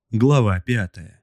Глава 5.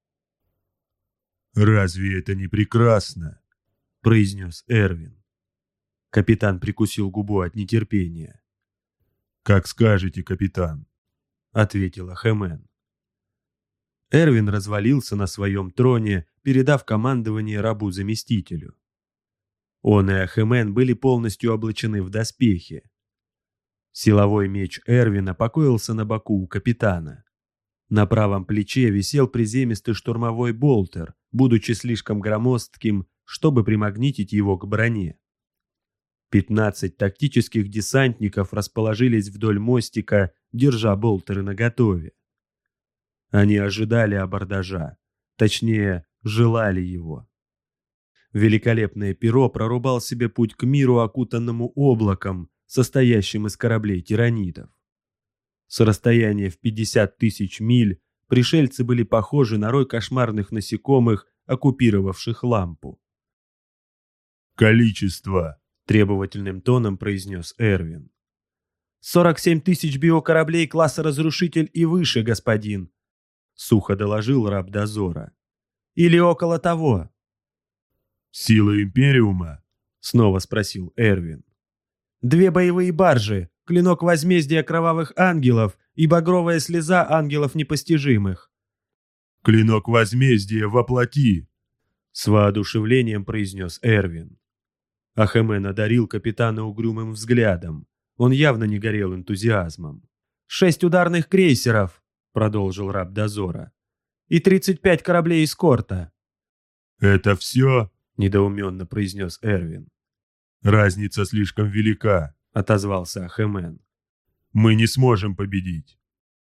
«Разве это не прекрасно?» — произнес Эрвин. Капитан прикусил губу от нетерпения. «Как скажете, капитан», — ответила Хэмэн. Эрвин развалился на своем троне, передав командование рабу-заместителю. Он и Ахемен были полностью облачены в доспехи. Силовой меч Эрвина покоился на боку у капитана. На правом плече висел приземистый штурмовой болтер, будучи слишком громоздким, чтобы примагнитить его к броне. 15 тактических десантников расположились вдоль мостика, держа болтеры наготове. Они ожидали абордажа, точнее, желали его. Великолепное перо прорубал себе путь к миру, окутанному облаком, состоящим из кораблей тиранидов. С расстояния в 50 тысяч миль пришельцы были похожи на рой кошмарных насекомых, оккупировавших лампу. «Количество!» — требовательным тоном произнес Эрвин. 47 тысяч биокораблей класса «Разрушитель» и выше, господин», — сухо доложил раб дозора. «Или около того». «Сила Империума?» — снова спросил Эрвин. 2 боевые баржи, клинок возмездия кровавых ангелов и багровая слеза ангелов непостижимых. «Клинок возмездия воплоти!» — с воодушевлением произнес Эрвин. Ахемен одарил капитана угрюмым взглядом. Он явно не горел энтузиазмом. 6 ударных крейсеров, — продолжил раб дозора, — и 35 кораблей эскорта. «Это все?» — недоуменно произнес Эрвин. «Разница слишком велика», — отозвался Ахемен. «Мы не сможем победить».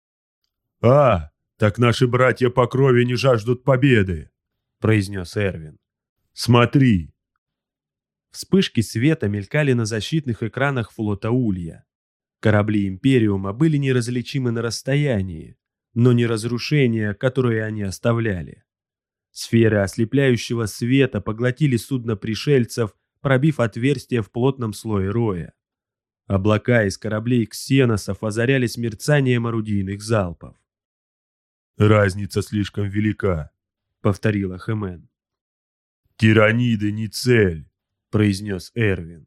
Так наши братья по крови не жаждут победы», — произнес Эрвин. «Смотри!» Вспышки света мелькали на защитных экранах флота Улья. Корабли Империума были неразличимы на расстоянии, но не разрушения, которые они оставляли. Сферы ослепляющего света поглотили судно пришельцев, пробив отверстие в плотном слое роя. Облака из кораблей ксеносов озарялись мерцанием орудийных залпов. «Разница слишком велика», — повторила Хэмэн. «Тираниды не цель», — произнес Эрвин.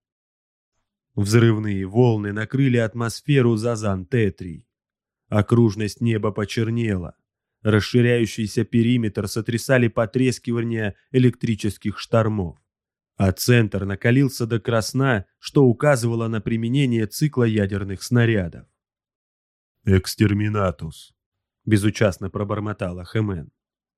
Взрывные волны накрыли атмосферу Зазан-Тетрий. Окружность неба почернела. Расширяющийся периметр сотрясали потрескивания электрических штормов. А центр накалился до красна, что указывало на применение цикла ядерных снарядов. «Экстерминатус», — безучастно пробормотала Хэмэн.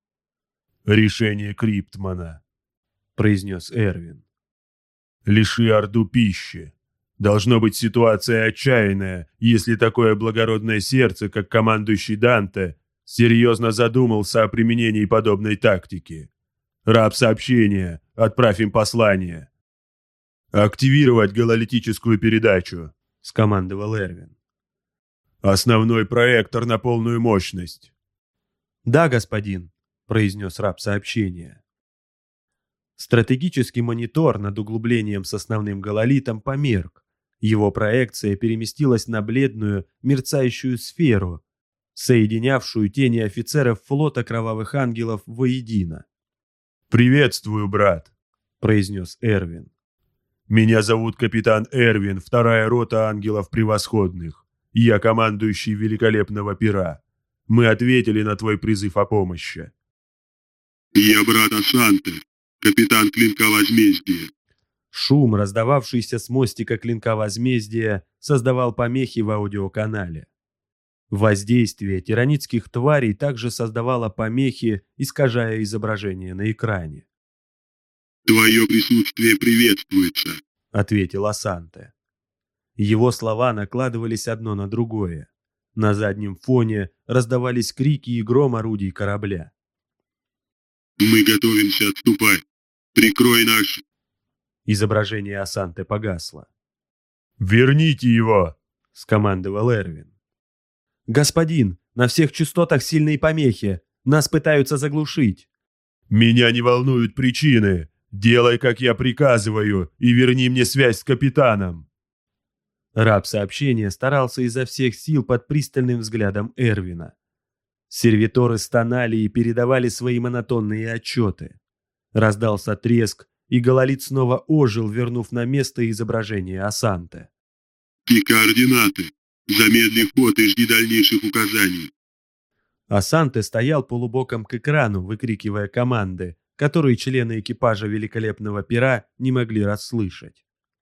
«Решение Криптмана», — произнес Эрвин. «Лиши Орду пищи. Должно быть ситуация отчаянная, если такое благородное сердце, как командующий Данте, серьезно задумался о применении подобной тактики. Раб сообщения, отправь им послание. Активировать гололитическую передачу», — скомандовал Эрвин. «Основной проектор на полную мощность». «Да, господин», — произнес раб сообщения. Стратегический монитор над углублением с основным гололитом померк. Его проекция переместилась на бледную, мерцающую сферу, соединявшую тени офицеров флота Кровавых Ангелов воедино. «Приветствую, брат», — произнес Эрвин. «Меня зовут капитан Эрвин, 2-я рота Ангелов Превосходных. Я командующий великолепного пера. Мы ответили на твой призыв о помощи». «Я брат Асанте, капитан Клинка Возмездия». Шум, раздававшийся с мостика Клинка Возмездия, создавал помехи в аудиоканале. Воздействие тиранидских тварей также создавало помехи, искажая изображение на экране. «Твое присутствие приветствуется», — ответил Асанте. Его слова накладывались одно на другое. На заднем фоне раздавались крики и гром орудий корабля. «Мы готовимся отступать. Прикрой наш...» Изображение Асанте погасло. «Верните его!» — скомандовал Эрвин. «Господин, на всех частотах сильные помехи. Нас пытаются заглушить». «Меня не волнуют причины. Делай, как я приказываю, и верни мне связь с капитаном». Раб сообщения старался изо всех сил под пристальным взглядом Эрвина. Сервиторы стонали и передавали свои монотонные отчеты. Раздался треск, и гололит снова ожил, вернув на место изображение Асанте. И координаты. Замедли ход и жди дальнейших указаний. Асанте стоял полубоком к экрану, выкрикивая команды, которые члены экипажа великолепного пера не могли расслышать.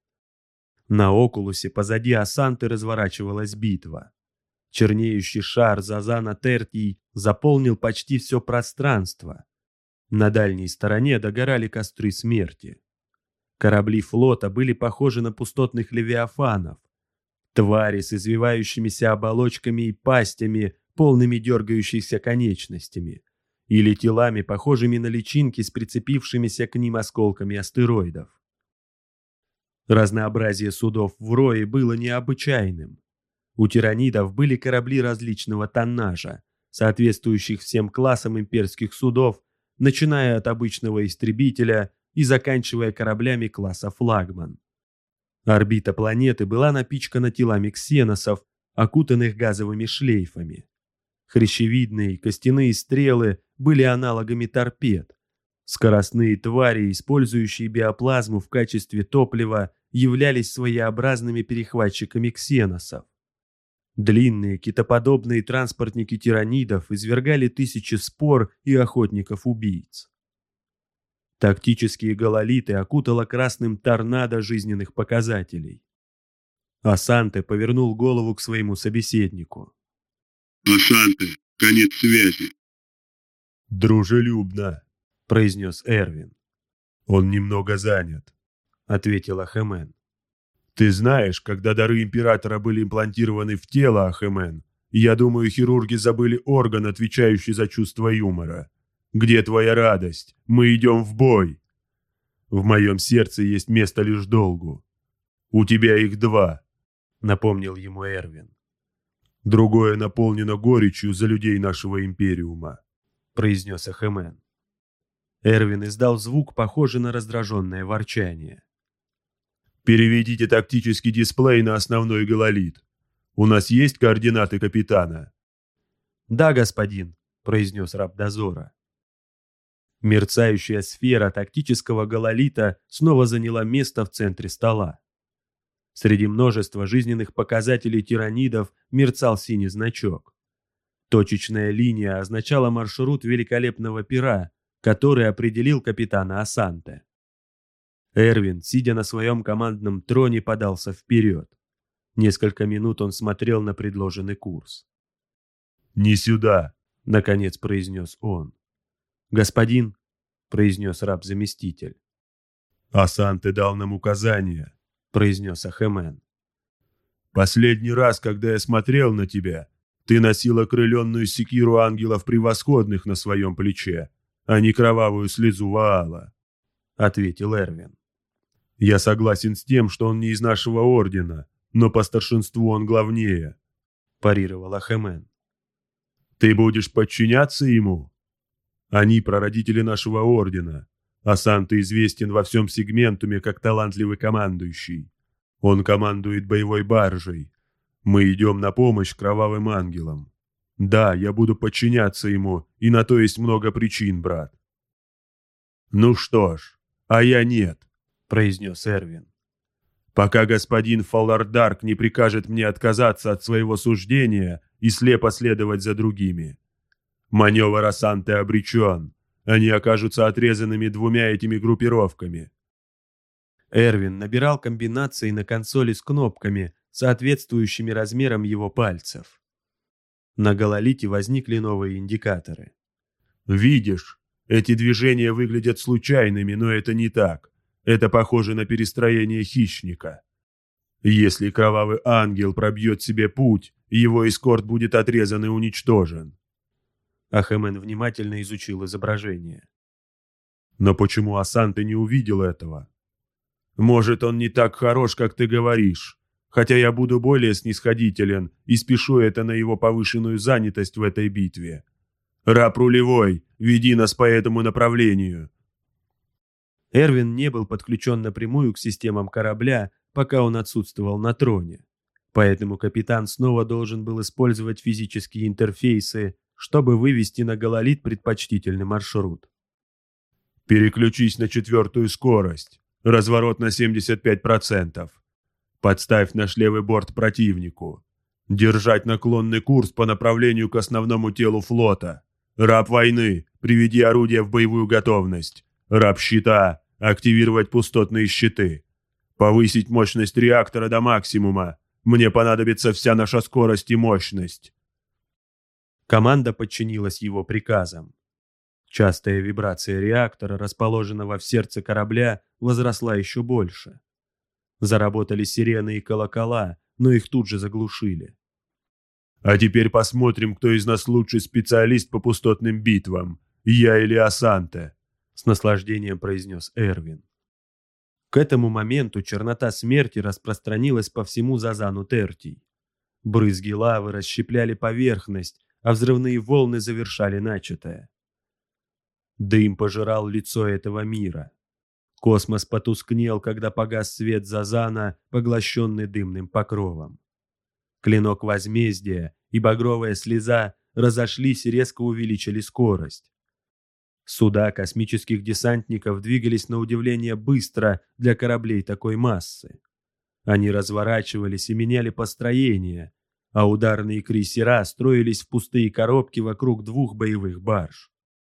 На Окулусе позади Асанты разворачивалась битва. Чернеющий шар Зазана Тертий заполнил почти все пространство. На дальней стороне догорали костры смерти. Корабли флота были похожи на пустотных левиафанов. Твари с извивающимися оболочками и пастями, полными дергающихся конечностями, или телами, похожими на личинки с прицепившимися к ним осколками астероидов. Разнообразие судов в Рое было необычайным. У тиранидов были корабли различного тоннажа, соответствующих всем классам имперских судов, начиная от обычного истребителя и заканчивая кораблями класса флагман. Орбита планеты была напичкана телами ксеносов, окутанных газовыми шлейфами. Хрящевидные костяные стрелы были аналогами торпед. Скоростные твари, использующие биоплазму в качестве топлива, являлись своеобразными перехватчиками ксеносов. Длинные китоподобные транспортники тиранидов извергали тысячи спор и охотников-убийц. Тактические гололиты окутало красным торнадо жизненных показателей. Асанте повернул голову к своему собеседнику. Асанте, конец связи. «Дружелюбно», — произнес Эрвин. «Он немного занят», — ответил Ахемен. «Ты знаешь, когда дары императора были имплантированы в тело, Ахемен, я думаю, хирурги забыли орган, отвечающий за чувство юмора. Где твоя радость? Мы идем в бой. В моем сердце есть место лишь долгу. У тебя их 2, — напомнил ему Эрвин. Другое наполнено горечью за людей нашего империума, — произнес Ахемен. Эрвин издал звук, похожий на раздраженное ворчание. «Переведите тактический дисплей на основной гололит. У нас есть координаты капитана?» «Да, господин», — произнес раб дозора. Мерцающая сфера тактического гололита снова заняла место в центре стола. Среди множества жизненных показателей тиранидов мерцал синий значок. Точечная линия означала маршрут великолепного пера, который определил капитана Асанте. Эрвин, сидя на своем командном троне, подался вперед. Несколько минут он смотрел на предложенный курс. «Не сюда», — наконец произнес он. «Господин», — произнес раб-заместитель. «Асанте дал нам указания», — произнес Ахемен. «Последний раз, когда я смотрел на тебя, ты носил окрыленную секиру ангелов превосходных на своем плече, а не кровавую слезу Ваала», — ответил Эрвин. «Я согласен с тем, что он не из нашего ордена, но по старшинству он главнее», — парировал Ахемен. «Ты будешь подчиняться ему? Они прародители нашего ордена. Асанте известен во всем сегментуме как талантливый командующий. Он командует боевой баржей. Мы идем на помощь кровавым ангелам. Да, я буду подчиняться ему, и на то есть много причин, брат». «Ну что ж, а я нет», — произнес Эрвин. «Пока господин Фаллардарк не прикажет мне отказаться от своего суждения и слепо следовать за другими. Маневр Асанте обречен. Они окажутся отрезанными 2 этими группировками». Эрвин набирал комбинации на консоли с кнопками, соответствующими размерам его пальцев. На гололите возникли новые индикаторы. «Видишь, эти движения выглядят случайными, но это не так. Это похоже на перестроение хищника. Если кровавый ангел пробьет себе путь, его эскорт будет отрезан и уничтожен». Ахемен внимательно изучил изображение. «Но почему Асанте не увидел этого? Может, он не так хорош, как ты говоришь, хотя я буду более снисходителен и спешу это на его повышенную занятость в этой битве. Раб рулевой, веди нас по этому направлению». Эрвин не был подключен напрямую к системам корабля, пока он отсутствовал на троне. Поэтому капитан снова должен был использовать физические интерфейсы, чтобы вывести на Гололит предпочтительный маршрут. Переключись на 4-ю скорость. Разворот на 75%. Подставь наш левый борт противнику. Держать наклонный курс по направлению к основному телу флота. Раб войны, приведи орудие в боевую готовность. Раб щита, активировать пустотные щиты. Повысить мощность реактора до максимума. Мне понадобится вся наша скорость и мощность. Команда подчинилась его приказам. Частая вибрация реактора, расположенного в сердце корабля, возросла еще больше. Заработали сирены и колокола, но их тут же заглушили. А теперь посмотрим, кто из нас лучший специалист по пустотным битвам, я или Асанте, с наслаждением произнес Эрвин. К этому моменту чернота смерти распространилась по всему Зазану Тертий. Брызги лавы расщепляли поверхность, а взрывные волны завершали начатое. Дым пожирал лицо этого мира. Космос потускнел, когда погас свет Зазана, поглощенный дымным покровом. Клинок возмездия и багровая слеза разошлись и резко увеличили скорость. Суда космических десантников двигались на удивление быстро для кораблей такой массы. Они разворачивались и меняли построение, а ударные крейсера строились в пустые коробки вокруг 2 боевых барж.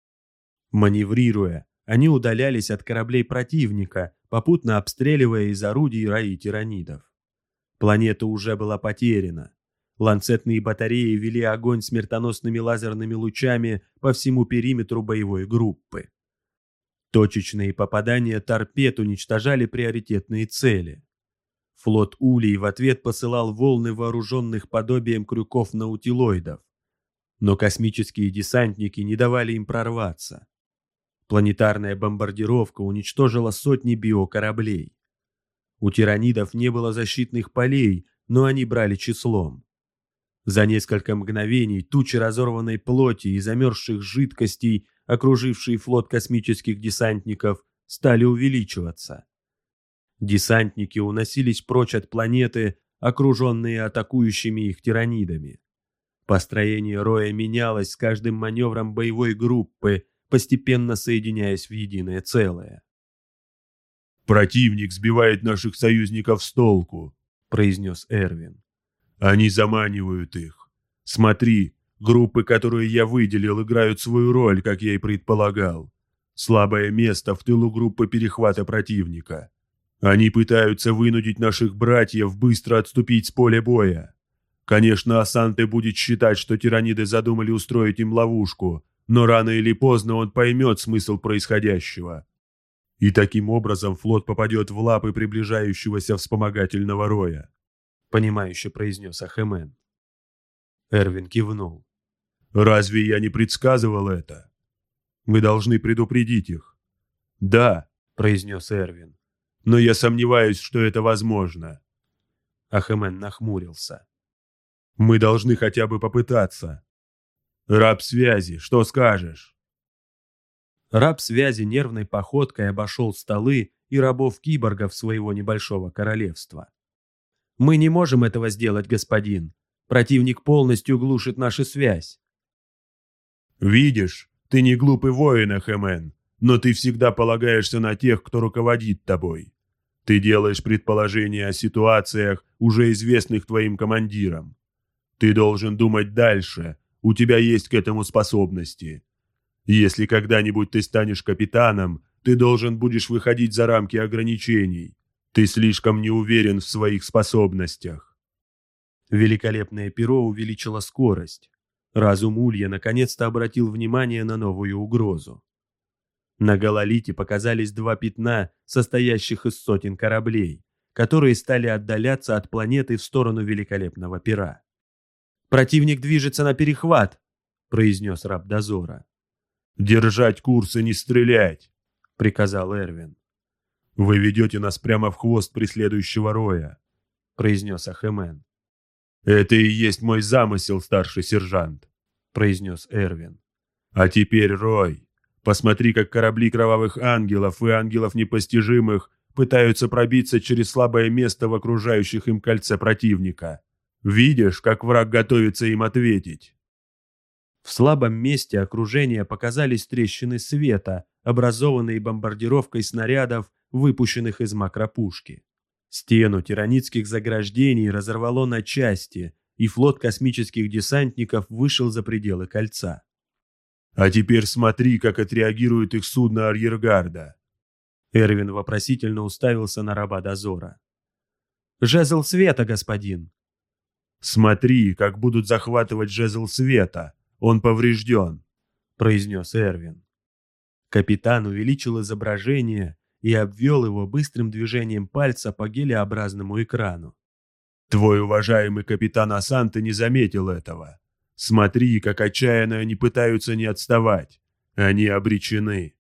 Маневрируя, они удалялись от кораблей противника, попутно обстреливая из орудий раи тиранидов. Планета уже была потеряна. Ланцетные батареи вели огонь смертоносными лазерными лучами по всему периметру боевой группы. Точечные попадания торпед уничтожали приоритетные цели. Флот Улей в ответ посылал волны вооруженных подобием крюков наутилоидов. Но космические десантники не давали им прорваться. Планетарная бомбардировка уничтожила сотни биокораблей. У тиранидов не было защитных полей, но они брали числом. За несколько мгновений тучи разорванной плоти и замерзших жидкостей, окружившие флот космических десантников, стали увеличиваться. Десантники уносились прочь от планеты, окруженные атакующими их тиранидами. Построение роя менялось с каждым маневром боевой группы, постепенно соединяясь в единое целое. «Противник сбивает наших союзников с толку», — произнес Эрвин. «Они заманивают их. Смотри, группы, которые я выделил, играют свою роль, как я и предполагал. Слабое место в тылу группы перехвата противника. Они пытаются вынудить наших братьев быстро отступить с поля боя. Конечно, Асанте будет считать, что тираниды задумали устроить им ловушку, но рано или поздно он поймет смысл происходящего. И таким образом флот попадет в лапы приближающегося вспомогательного роя», — понимающе произнес Ахемен. Эрвин кивнул. «Разве я не предсказывал это? Мы должны предупредить их». «Да», — произнес Эрвин, — «но я сомневаюсь, что это возможно». Ахемен нахмурился. «Мы должны хотя бы попытаться. Раб связи, что скажешь?» Раб связи нервной походкой обошел столы и рабов-киборгов своего небольшого королевства. «Мы не можем этого сделать, господин. Противник полностью глушит нашу связь». «Видишь, ты не глупый воин, Ахемен, но ты всегда полагаешься на тех, кто руководит тобой. Ты делаешь предположения о ситуациях, уже известных твоим командирам. Ты должен думать дальше, у тебя есть к этому способности. Если когда-нибудь ты станешь капитаном, ты должен будешь выходить за рамки ограничений. Ты слишком не уверен в своих способностях». Великолепное перо увеличило скорость. Разум Улья наконец-то обратил внимание на новую угрозу. На Гололите показались 2 пятна, состоящих из сотен кораблей, которые стали отдаляться от планеты в сторону великолепного пера. «Противник движется на перехват», — произнес раб дозора. «Держать курс и не стрелять», — приказал Эрвин. «Вы ведете нас прямо в хвост преследующего роя», — произнес Ахемен. «Это и есть мой замысел, старший сержант», — произнес Эрвин. «А теперь, Рой, посмотри, как корабли кровавых ангелов и ангелов непостижимых пытаются пробиться через слабое место в окружающих им кольце противника. Видишь, как враг готовится им ответить?» В слабом месте окружения показались трещины света, образованные бомбардировкой снарядов, выпущенных из макропушки. Стену тиранидских заграждений разорвало на части, и флот космических десантников вышел за пределы кольца. «А теперь смотри, как отреагирует их судно арьергарда». Эрвин вопросительно уставился на раба дозора. «Жезл света, господин!» «Смотри, как будут захватывать жезл света. Он поврежден», — произнес Эрвин. Капитан увеличил изображение и обвел его быстрым движением пальца по гелеобразному экрану. «Твой уважаемый капитан Асанте не заметил этого. Смотри, как отчаянно они пытаются не отставать. Они обречены».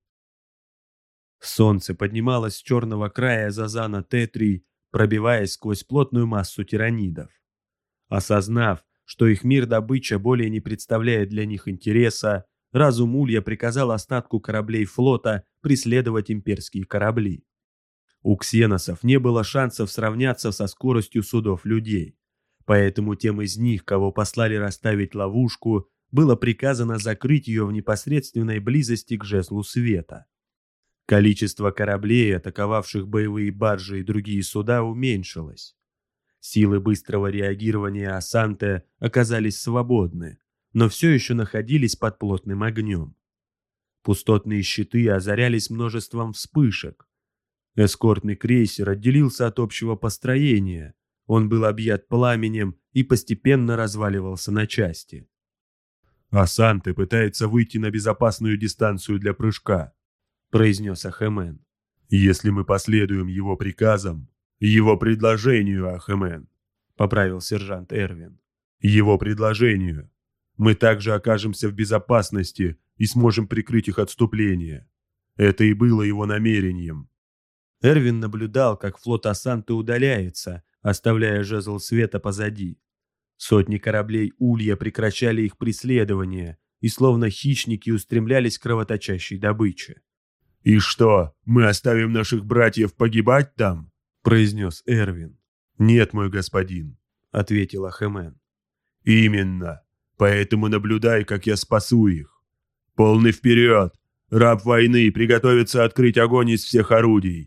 Солнце поднималось с черного края Зазана Т-3, пробиваясь сквозь плотную массу тиранидов. Осознав, что их мир-добыча более не представляет для них интереса, разум Улья приказал остатку кораблей флота преследовать имперские корабли. У ксеносов не было шансов сравняться со скоростью судов людей, поэтому тем из них, кого послали расставить ловушку, было приказано закрыть ее в непосредственной близости к жезлу света. Количество кораблей, атаковавших боевые баржи и другие суда, уменьшилось. Силы быстрого реагирования Асанте оказались свободны, но все еще находились под плотным огнем. Пустотные щиты озарялись множеством вспышек. Эскортный крейсер отделился от общего построения. Он был объят пламенем и постепенно разваливался на части. «Асанте пытается выйти на безопасную дистанцию для прыжка», — произнес Ахемен. «Если мы последуем его приказам, его предложению, Ахемен», — поправил сержант Эрвин. «Его предложению. Мы также окажемся в безопасности и сможем прикрыть их отступление. Это и было его намерением». Эрвин наблюдал, как флот Асанте удаляется, оставляя жезл света позади. Сотни кораблей Улья прекращали их преследование и словно хищники устремлялись к кровоточащей добыче. «И что, мы оставим наших братьев погибать там?» — произнес Эрвин. «Нет, мой господин», — ответил Ахемен. «Именно. Поэтому наблюдай, как я спасу их. Полный вперед! Раб войны приготовится открыть огонь из всех орудий».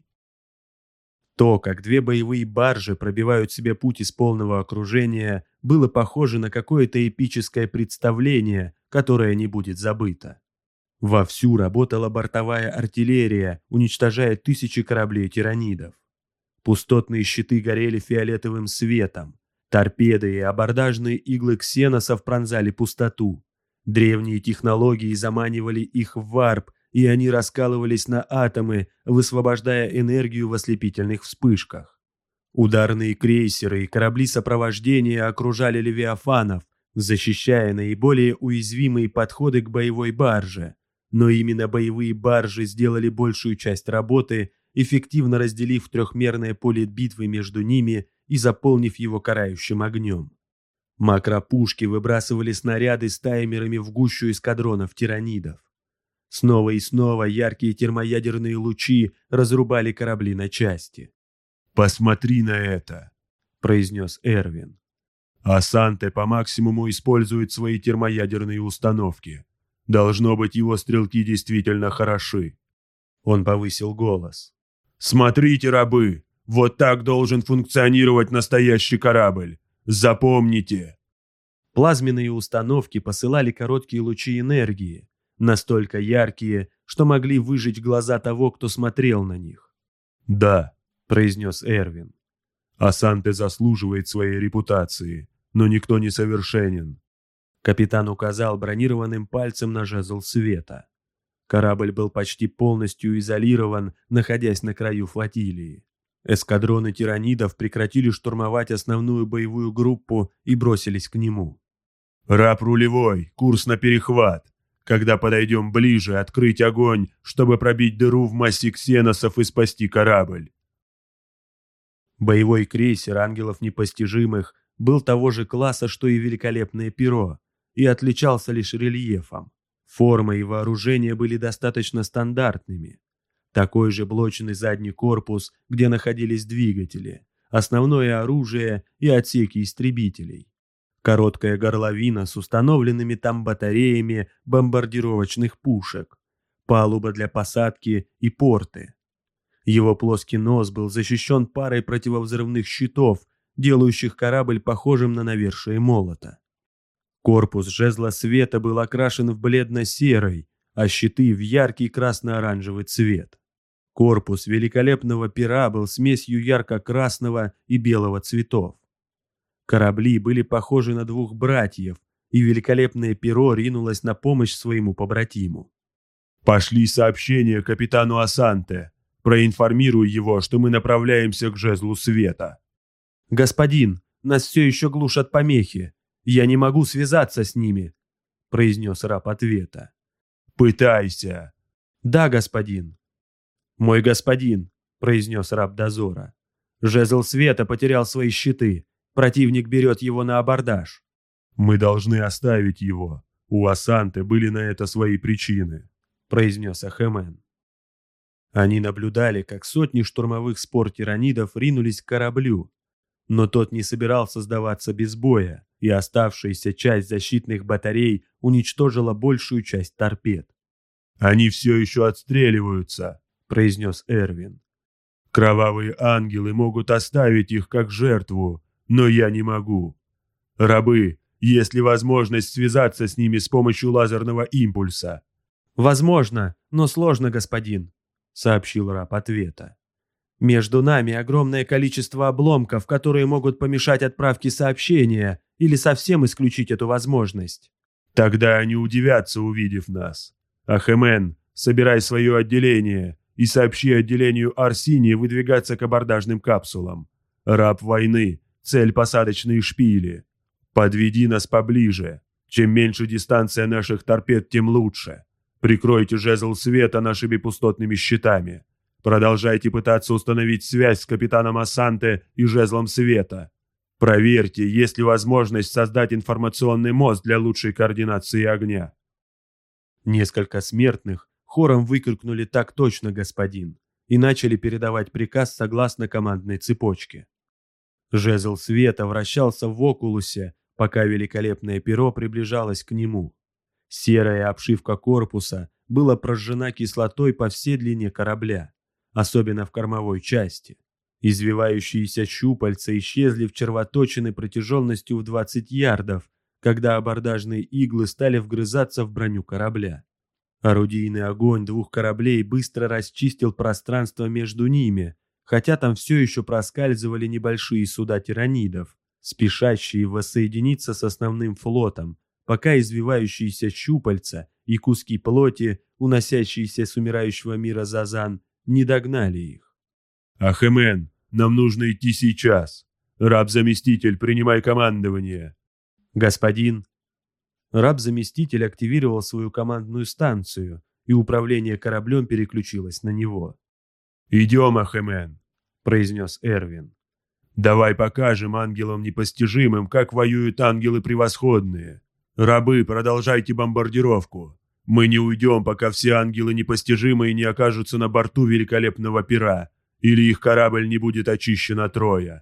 То, как две боевые баржи пробивают себе путь из полного окружения, было похоже на какое-то эпическое представление, которое не будет забыто. Вовсю работала бортовая артиллерия, уничтожая тысячи кораблей тиранидов. Пустотные щиты горели фиолетовым светом. Торпеды и абордажные иглы ксеносов пронзали пустоту. Древние технологии заманивали их в варп, и они раскалывались на атомы, высвобождая энергию в ослепительных вспышках. Ударные крейсеры и корабли сопровождения окружали левиафанов, защищая наиболее уязвимые подходы к боевой барже. Но именно боевые баржи сделали большую часть работы, эффективно разделив трехмерное поле битвы между ними и заполнив его карающим огнем. Макропушки выбрасывали снаряды с таймерами в гущу эскадронов тиранидов. Снова и снова яркие термоядерные лучи разрубали корабли на части. «Посмотри на это», — произнес Эрвин. «Асанте по максимуму использует свои термоядерные установки. Должно быть, его стрелки действительно хороши». Он повысил голос. «Смотрите, рабы! Вот так должен функционировать настоящий корабль! Запомните!» Плазменные установки посылали короткие лучи энергии, настолько яркие, что могли выжечь глаза того, кто смотрел на них. «Да», — произнес Эрвин. «Асанте заслуживает своей репутации, но никто не совершенен». Капитан указал бронированным пальцем на жезл света. Корабль был почти полностью изолирован, находясь на краю флотилии. Эскадроны тиранидов прекратили штурмовать основную боевую группу и бросились к нему. «Раб рулевой, курс на перехват. Когда подойдем ближе, открыть огонь, чтобы пробить дыру в массе ксеносов и спасти корабль». Боевой крейсер «Ангелов непостижимых» был того же класса, что и великолепное перо, и отличался лишь рельефом. Форма и вооружение были достаточно стандартными. Такой же блочный задний корпус, где находились двигатели, основное оружие и отсеки истребителей. Короткая горловина с установленными там батареями бомбардировочных пушек, палуба для посадки и порты. Его плоский нос был защищен парой противовзрывных щитов, делающих корабль похожим на навершие молота. Корпус жезла света был окрашен в бледно-серый, а щиты в яркий красно-оранжевый цвет. Корпус великолепного пера был смесью ярко-красного и белого цветов. Корабли были похожи на двух братьев, и великолепное перо ринулось на помощь своему побратиму. «Пошли сообщение капитану Асанте. Проинформируй его, что мы направляемся к жезлу света». «Господин, нас все еще глушат помехи. Я не могу связаться с ними», — произнес раб ответа. «Пытайся». «Да, господин». «Мой господин», — произнес раб дозора. «Жезл света потерял свои щиты. Противник берет его на абордаж». «Мы должны оставить его. У Асанте были на это свои причины», — произнес Ахемен. Они наблюдали, как сотни штурмовых спор тиранидов ринулись к кораблю, но тот не собирался сдаваться без боя, и оставшаяся часть защитных батарей уничтожила большую часть торпед. «Они все еще отстреливаются», — произнес Эрвин. «Кровавые ангелы могут оставить их как жертву, но я не могу. Рабы, есть ли возможность связаться с ними с помощью лазерного импульса?» «Возможно, но сложно, господин», — сообщил раб ответа. «Между нами огромное количество обломков, которые могут помешать отправке сообщения или совсем исключить эту возможность». «Тогда они удивятся, увидев нас. Ахемен, собирай свое отделение и сообщи отделению Арсинии выдвигаться к абордажным капсулам. Раб войны, цель посадочные шпили. Подведи нас поближе. Чем меньше дистанция наших торпед, тем лучше. Прикройте жезл света нашими пустотными щитами. Продолжайте пытаться установить связь с капитаном Асанте и жезлом света. Проверьте, есть ли возможность создать информационный мост для лучшей координации огня». Несколько смертных хором выкрикнули «Так точно, господин!» и начали передавать приказ согласно командной цепочке. Жезл света вращался в окулусе, пока великолепное перо приближалось к нему. Серая обшивка корпуса была прожжена кислотой по всей длине корабля, особенно в кормовой части. Извивающиеся щупальца исчезли в червоточине протяженностью в 20 ярдов, когда абордажные иглы стали вгрызаться в броню корабля. Орудийный огонь двух кораблей быстро расчистил пространство между ними, хотя там все еще проскальзывали небольшие суда тиранидов, спешащие воссоединиться с основным флотом, пока извивающиеся щупальца и куски плоти, уносящиеся с умирающего мира Зазан, не догнали их. «Ахемен, нам нужно идти сейчас. Раб-заместитель, принимай командование». «Господин». Раб-заместитель активировал свою командную станцию, и управление кораблем переключилось на него. «Идем, Ахемен», — произнес Эрвин. «Давай покажем ангелам непостижимым, как воюют ангелы превосходные. Рабы, продолжайте бомбардировку. Мы не уйдем, пока все ангелы непостижимые не окажутся на борту великолепного пера, или их корабль не будет очищен от роя».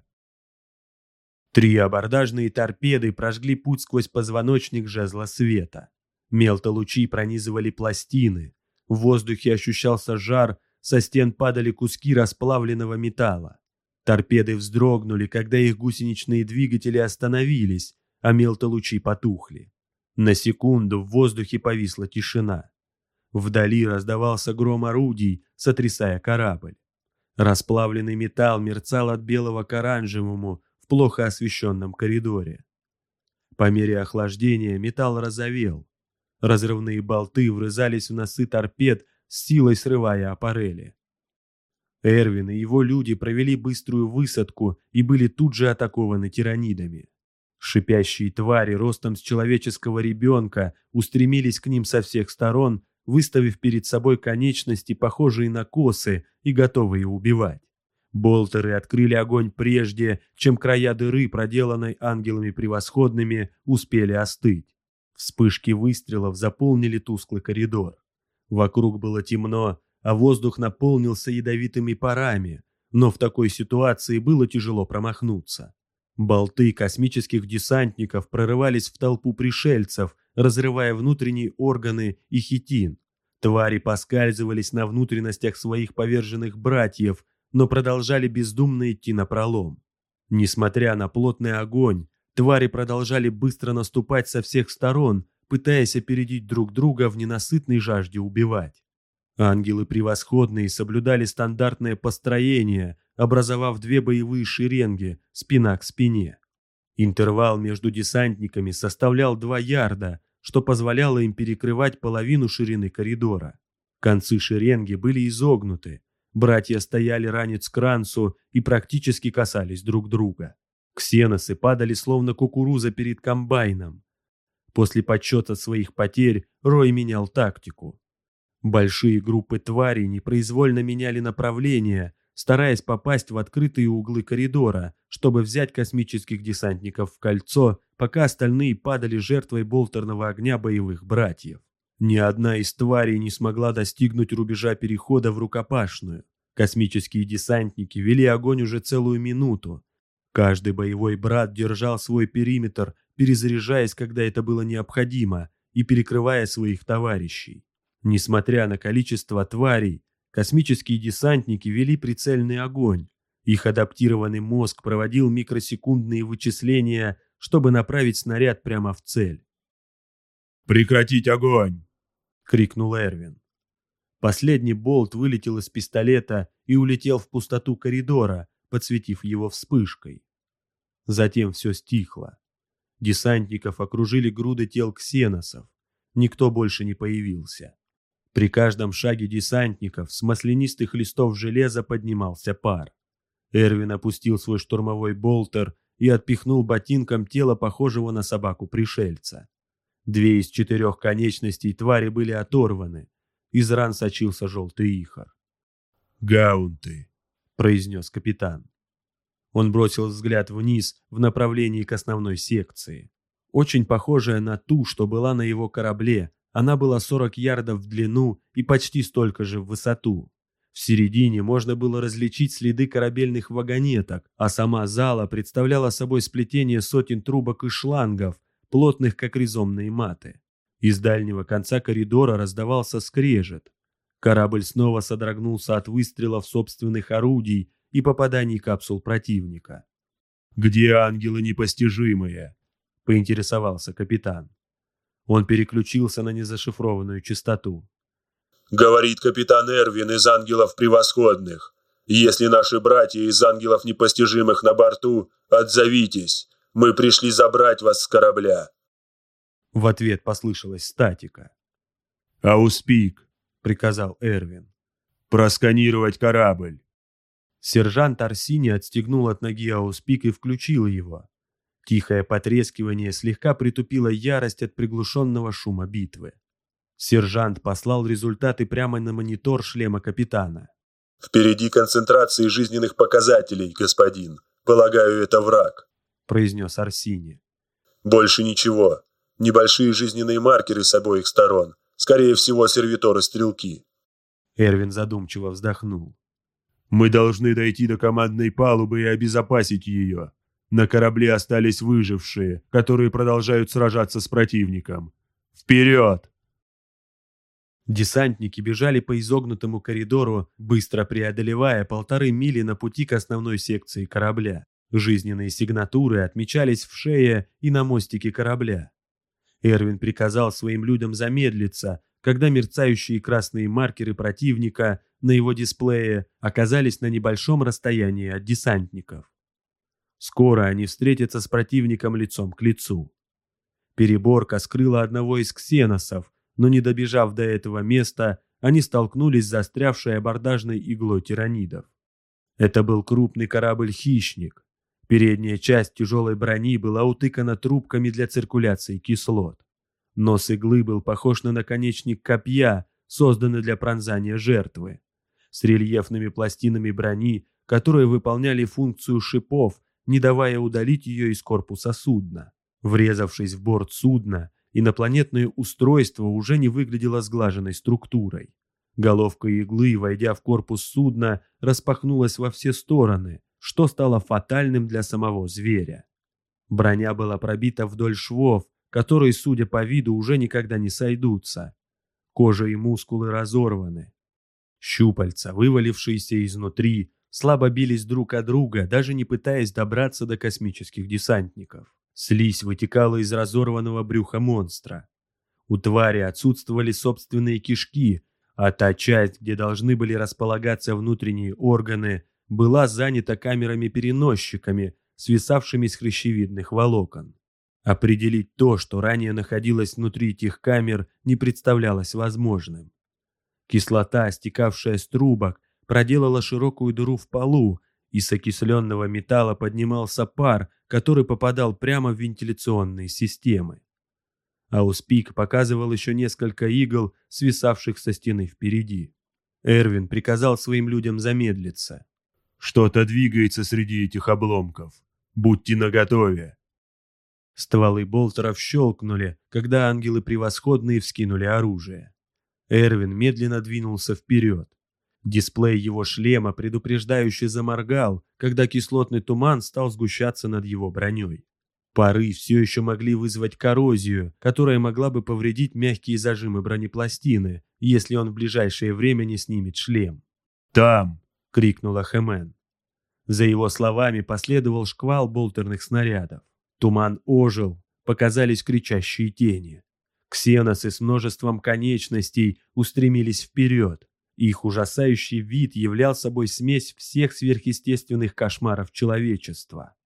3 абордажные торпеды прожгли путь сквозь позвоночник жезла света. Мелтолучи пронизывали пластины. В воздухе ощущался жар, со стен падали куски расплавленного металла. Торпеды вздрогнули, когда их гусеничные двигатели остановились, а мелтолучи потухли. На секунду в воздухе повисла тишина. Вдали раздавался гром орудий, сотрясая корабль. Расплавленный металл мерцал от белого к оранжевому в плохо освещенном коридоре. По мере охлаждения металл розовел. Разрывные болты врезались в носы торпед, с силой срывая аппарели. Эрвин и его люди провели быструю высадку и были тут же атакованы тиранидами. Шипящие твари ростом с человеческого ребенка устремились к ним со всех сторон, выставив перед собой конечности, похожие на косы и готовые убивать. Болтеры открыли огонь прежде, чем края дыры, проделанной ангелами превосходными, успели остыть. Вспышки выстрелов заполнили тусклый коридор. Вокруг было темно, а воздух наполнился ядовитыми парами, но в такой ситуации было тяжело промахнуться. Болты космических десантников прорывались в толпу пришельцев, разрывая внутренние органы и хитин. Твари поскальзывались на внутренностях своих поверженных братьев, но продолжали бездумно идти напролом. Несмотря на плотный огонь, твари продолжали быстро наступать со всех сторон, пытаясь опередить друг друга в ненасытной жажде убивать. Ангелы превосходные соблюдали стандартное построение, образовав две боевые шеренги, спина к спине. Интервал между десантниками составлял 2 ярда, что позволяло им перекрывать половину ширины коридора. Концы шеренги были изогнуты, братья стояли ранец к ранцу и практически касались друг друга. Ксеносы падали словно кукуруза перед комбайном. После подсчета своих потерь Рой менял тактику. Большие группы тварей непроизвольно меняли направление, стараясь попасть в открытые углы коридора, чтобы взять космических десантников в кольцо, пока остальные падали жертвой болтерного огня боевых братьев. Ни одна из тварей не смогла достигнуть рубежа перехода в рукопашную. Космические десантники вели огонь уже целую минуту. Каждый боевой брат держал свой периметр, перезаряжаясь, когда это было необходимо, и перекрывая своих товарищей. Несмотря на количество тварей, космические десантники вели прицельный огонь. Их адаптированный мозг проводил микросекундные вычисления, чтобы направить снаряд прямо в цель. «Прекратить огонь!» — крикнул Эрвин. Последний болт вылетел из пистолета и улетел в пустоту коридора, подсветив его вспышкой. Затем все стихло. Десантников окружили груды тел ксеносов. Никто больше не появился. При каждом шаге десантников с маслянистых листов железа поднимался пар. Эрвин опустил свой штурмовой болтер и отпихнул ботинком тело похожего на собаку пришельца. 2 из 4 конечностей твари были оторваны. Из ран сочился желтый ихор. «Гаунты», — произнес капитан. Он бросил взгляд вниз в направлении к основной секции. Очень похожая на ту, что была на его корабле, она была 40 ярдов в длину и почти столько же в высоту. В середине можно было различить следы корабельных вагонеток, а сама зала представляла собой сплетение сотен трубок и шлангов, плотных как ризомные маты. Из дальнего конца коридора раздавался скрежет. Корабль снова содрогнулся от выстрелов собственных орудий и попаданий капсул противника. «Где ангелы непостижимые?» — поинтересовался капитан. Он переключился на незашифрованную частоту. Говорит капитан Эрвин из ангелов превосходных. Если наши братья из ангелов непостижимых на борту, отзовитесь. Мы пришли забрать вас с корабля. В ответ послышалась статика. «Ауспик», — приказал Эрвин. «Просканировать корабль». Сержант Арсини отстегнул от ноги ауспик и включил его. Тихое потрескивание слегка притупило ярость от приглушенного шума битвы. Сержант послал результаты прямо на монитор шлема капитана. «Впереди концентрации жизненных показателей, господин. Полагаю, это враг», — произнес Арсини. «Больше ничего. Небольшие жизненные маркеры с обоих сторон. Скорее всего, сервиторы-стрелки». Эрвин задумчиво вздохнул. «Мы должны дойти до командной палубы и обезопасить ее. На корабле остались выжившие, которые продолжают сражаться с противником. Вперед!» Десантники бежали по изогнутому коридору, быстро преодолевая 1,5 мили на пути к основной секции корабля. Жизненные сигнатуры отмечались в шее и на мостике корабля. Эрвин приказал своим людям замедлиться, когда мерцающие красные маркеры противника на его дисплее оказались на небольшом расстоянии от десантников. Скоро они встретятся с противником лицом к лицу. Переборка скрыла одного из ксеносов, но не добежав до этого места, они столкнулись с застрявшей абордажной иглой тиранидов. Это был крупный корабль-хищник. Передняя часть тяжелой брони была утыкана трубками для циркуляции кислот. Нос иглы был похож на наконечник копья, созданный для пронзания жертвы. С рельефными пластинами брони, которые выполняли функцию шипов, не давая удалить ее из корпуса судна. Врезавшись в борт судна, инопланетное устройство уже не выглядело сглаженной структурой. Головка иглы, войдя в корпус судна, распахнулась во все стороны, что стало фатальным для самого зверя. Броня была пробита вдоль швов, которые, судя по виду, уже никогда не сойдутся. Кожа и мускулы разорваны. Щупальца, вывалившиеся изнутри, слабо бились друг от друга, даже не пытаясь добраться до космических десантников. Слизь вытекала из разорванного брюха монстра. У твари отсутствовали собственные кишки, а та часть, где должны были располагаться внутренние органы, была занята камерами-переносчиками, свисавшими с хрящевидных волокон. Определить то, что ранее находилось внутри этих камер, не представлялось возможным. Кислота, стекавшая с трубок, проделала широкую дыру в полу, и с окисленного металла поднимался пар, который попадал прямо в вентиляционные системы. Ауспик показывал еще несколько игл, свисавших со стены впереди. Эрвин приказал своим людям замедлиться. «Что-то двигается среди этих обломков. Будьте наготове». Стволы болтеров щелкнули, когда ангелы превосходные вскинули оружие. Эрвин медленно двинулся вперед. Дисплей его шлема предупреждающе заморгал, когда кислотный туман стал сгущаться над его броней. Пары все еще могли вызвать коррозию, которая могла бы повредить мягкие зажимы бронепластины, если он в ближайшее время не снимет шлем. «Там!» — крикнула Хэмэн. За его словами последовал шквал болтерных снарядов. Туман ожил, показались кричащие тени. Ксеносы с множеством конечностей устремились вперед. Их ужасающий вид являл собой смесь всех сверхъестественных кошмаров человечества.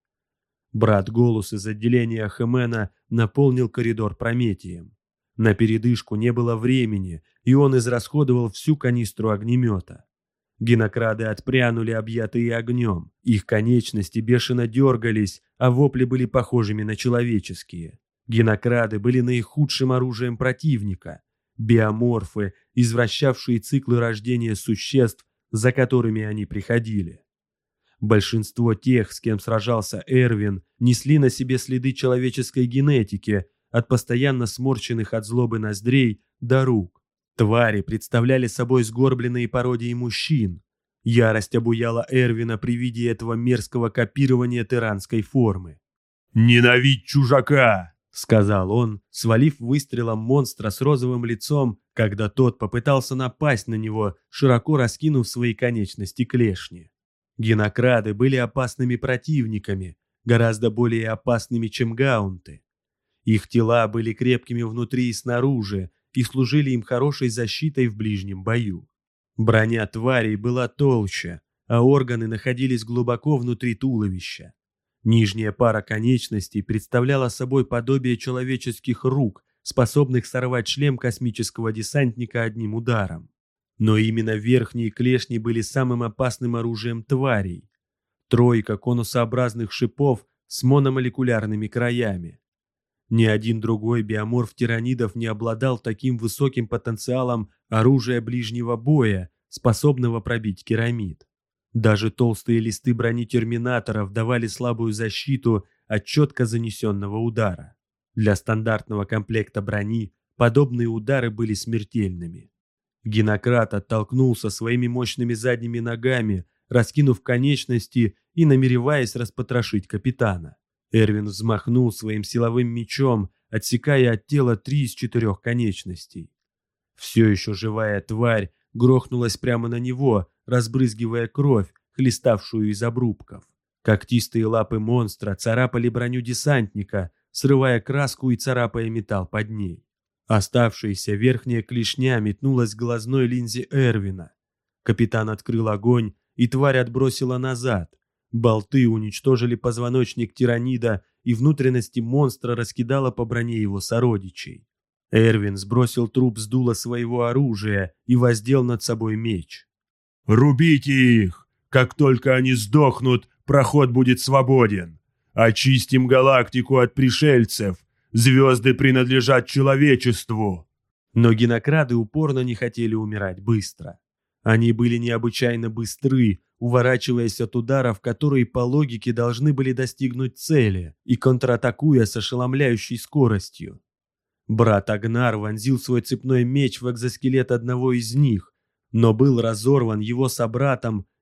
Брат Голус из отделения Хэмена наполнил коридор Прометием. На передышку не было времени, и он израсходовал всю канистру огнемета. Генокрады отпрянули, объятые огнем. Их конечности бешено дергались, а вопли были похожими на человеческие. Генокрады были наихудшим оружием противника. Биоморфы, извращавшие циклы рождения существ, за которыми они приходили. Большинство тех, с кем сражался Эрвин, несли на себе следы человеческой генетики, от постоянно сморщенных от злобы ноздрей до рук. Твари представляли собой сгорбленные пародии мужчин. Ярость обуяла Эрвина при виде этого мерзкого копирования тиранской формы. «Ненавидь чужака!» — сказал он, свалив выстрелом монстра с розовым лицом, когда тот попытался напасть на него, широко раскинув свои конечности клешни. Генокрады были опасными противниками, гораздо более опасными, чем гаунты. Их тела были крепкими внутри и снаружи и служили им хорошей защитой в ближнем бою. Броня тварей была толще, а органы находились глубоко внутри туловища. Нижняя пара конечностей представляла собой подобие человеческих рук, способных сорвать шлем космического десантника одним ударом. Но именно верхние клешни были самым опасным оружием тварей. Тройка конусообразных шипов с мономолекулярными краями. Ни один другой биоморф тиранидов не обладал таким высоким потенциалом оружия ближнего боя, способного пробить керамид. Даже толстые листы брони терминаторов давали слабую защиту от четко занесенного удара. Для стандартного комплекта брони подобные удары были смертельными. Генократ оттолкнулся своими мощными задними ногами, раскинув конечности и намереваясь распотрошить капитана. Эрвин взмахнул своим силовым мечом, отсекая от тела 3 из 4 конечностей. Все еще живая тварь грохнулась прямо на него, разбрызгивая кровь, хлеставшую из обрубков. Когтистые лапы монстра царапали броню десантника, срывая краску и царапая металл под ней. Оставшаяся верхняя клешня метнулась к глазной линзе Эрвина. Капитан открыл огонь, и тварь отбросила назад. Болты уничтожили позвоночник тиранида, и внутренности монстра раскидало по броне его сородичей. Эрвин сбросил труп с дула своего оружия и воздел над собой меч. «Рубите их! Как только они сдохнут, проход будет свободен. Очистим галактику от пришельцев. Звезды принадлежат человечеству!» Но генокрады упорно не хотели умирать быстро. Они были необычайно быстры, уворачиваясь от ударов, которые по логике должны были достигнуть цели, и контратакуя с ошеломляющей скоростью. Брат Агнар вонзил свой цепной меч в экзоскелет одного из них, но был разорван его собратом,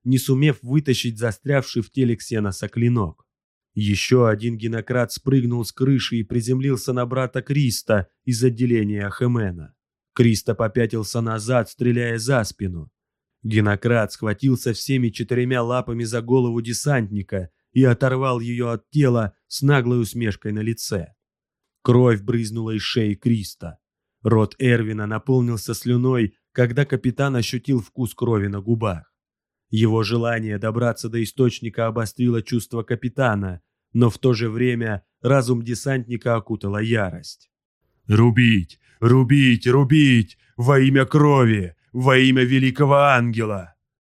не сумев вытащить застрявший в теле Ксеноса клинок. Еще один генократ спрыгнул с крыши и приземлился на брата Криста из отделения Ахемена. Криста попятился назад, стреляя за спину. Генократ схватился всеми 4 лапами за голову десантника и оторвал ее от тела с наглой усмешкой на лице. Кровь брызнула из шеи Криста. Рот Эрвина наполнился слюной, когда капитан ощутил вкус крови на губах. Его желание добраться до источника обострило чувство капитана, но в то же время разум десантника окутала ярость. «Рубить! Рубить! Рубить! Во имя крови! Во имя великого ангела!»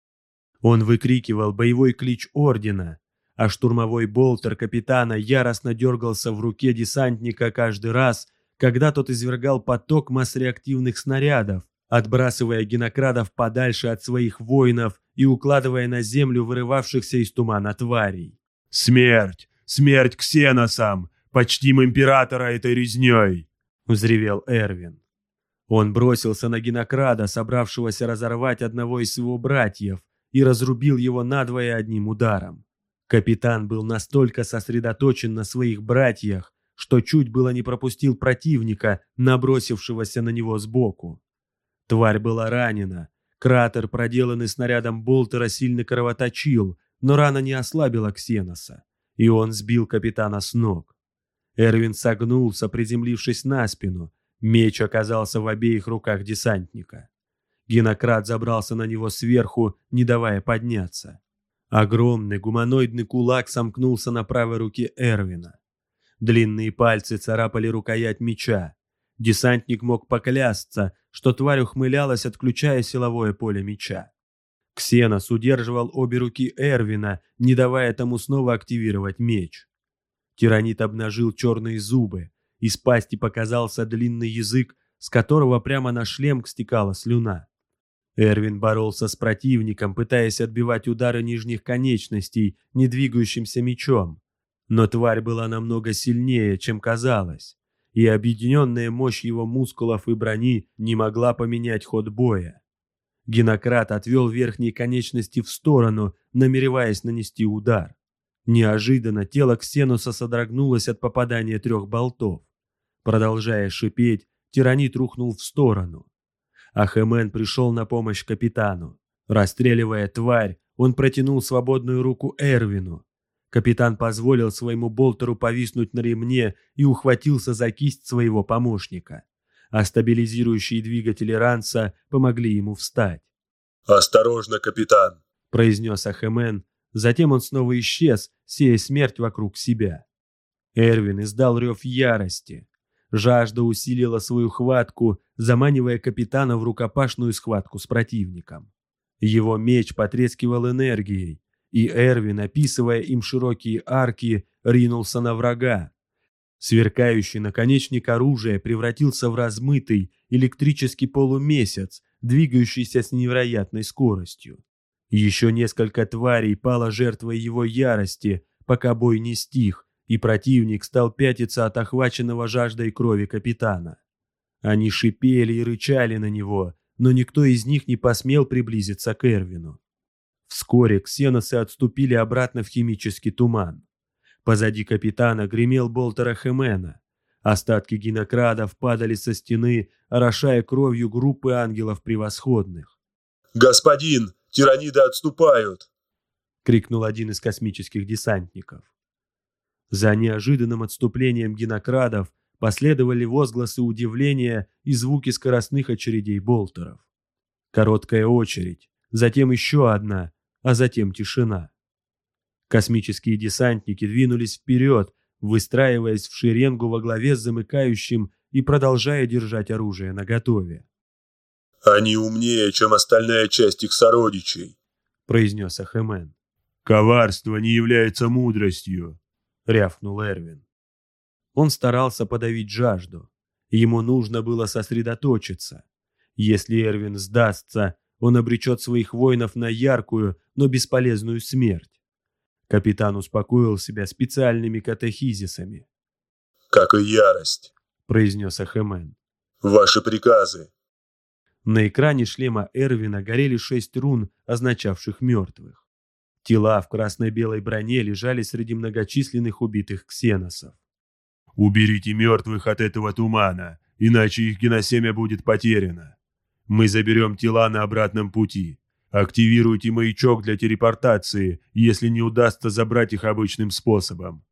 Он выкрикивал боевой клич ордена, а штурмовой болтер капитана яростно дергался в руке десантника каждый раз, когда тот извергал поток масс-реактивных снарядов, отбрасывая генокрадов подальше от своих воинов и укладывая на землю вырывавшихся из тумана тварей. «Смерть! Смерть Ксеносам! Почтим императора этой резней!» — взревел Эрвин. Он бросился на генокрада, собравшегося разорвать одного из его братьев, и разрубил его надвое одним ударом. Капитан был настолько сосредоточен на своих братьях, что чуть было не пропустил противника, набросившегося на него сбоку. Тварь была ранена. Кратер, проделанный снарядом болтера, сильно кровоточил, но рана не ослабила Ксеноса, и он сбил капитана с ног. Эрвин согнулся, приземлившись на спину. Меч оказался в обеих руках десантника. Генократ забрался на него сверху, не давая подняться. Огромный гуманоидный кулак сомкнулся на правой руке Эрвина. Длинные пальцы царапали рукоять меча. Десантник мог поклясться, что тварь ухмылялась, отключая силовое поле меча. Ксенос удерживал обе руки Эрвина, не давая тому снова активировать меч. Тиранит обнажил черные зубы. Из пасти показался длинный язык, с которого прямо на шлем стекала слюна. Эрвин боролся с противником, пытаясь отбивать удары нижних конечностей недвигающимся мечом. Но тварь была намного сильнее, чем казалось, и объединенная мощь его мускулов и брони не могла поменять ход боя. Генократ отвел верхние конечности в сторону, намереваясь нанести удар. Неожиданно тело Ксеноса содрогнулось от попадания 3 болтов. Продолжая шипеть, Тиранит рухнул в сторону. Ахемен пришел на помощь капитану. Расстреливая тварь, он протянул свободную руку Эрвину. Капитан позволил своему болтеру повиснуть на ремне и ухватился за кисть своего помощника. А стабилизирующие двигатели ранца помогли ему встать. «Осторожно, капитан!» — произнес Ахемен. Затем он снова исчез, сея смерть вокруг себя. Эрвин издал рев ярости. Жажда усилила свою хватку, заманивая капитана в рукопашную схватку с противником. Его меч потрескивал энергией, и Эрвин, описывая им широкие арки, ринулся на врага. Сверкающий наконечник оружия превратился в размытый электрический полумесяц, двигающийся с невероятной скоростью. Еще несколько тварей пало жертвой его ярости, пока бой не стих, и противник стал пятиться от охваченного жаждой крови капитана. Они шипели и рычали на него, но никто из них не посмел приблизиться к Эрвину. Вскоре ксеносы отступили обратно в химический туман. Позади капитана гремел болтер Ахемена. Остатки генокрадов падали со стены, орошая кровью группы ангелов превосходных. «Господин, тираниды отступают!» — крикнул один из космических десантников. За неожиданным отступлением генокрадов последовали возгласы удивления и звуки скоростных очередей болтеров. Короткая очередь, затем еще одна, а затем тишина. Космические десантники двинулись вперед, выстраиваясь в шеренгу во главе с замыкающим и продолжая держать оружие наготове. «Они умнее, чем остальная часть их сородичей», — произнес Ахемен. «Коварство не является мудростью», — рявкнул Эрвин. Он старался подавить жажду. Ему нужно было сосредоточиться. Если Эрвин сдастся, он обречет своих воинов на яркую, но бесполезную смерть. Капитан успокоил себя специальными катехизисами. «Как и ярость», — произнес Ахемен. «Ваши приказы». На экране шлема Эрвина горели 6 рун, означавших мертвых. Тела в красно-белой броне лежали среди многочисленных убитых ксеносов. «Уберите мертвых от этого тумана, иначе их геносемя будет потеряно. Мы заберем тела на обратном пути. Активируйте маячок для телепортации, если не удастся забрать их обычным способом».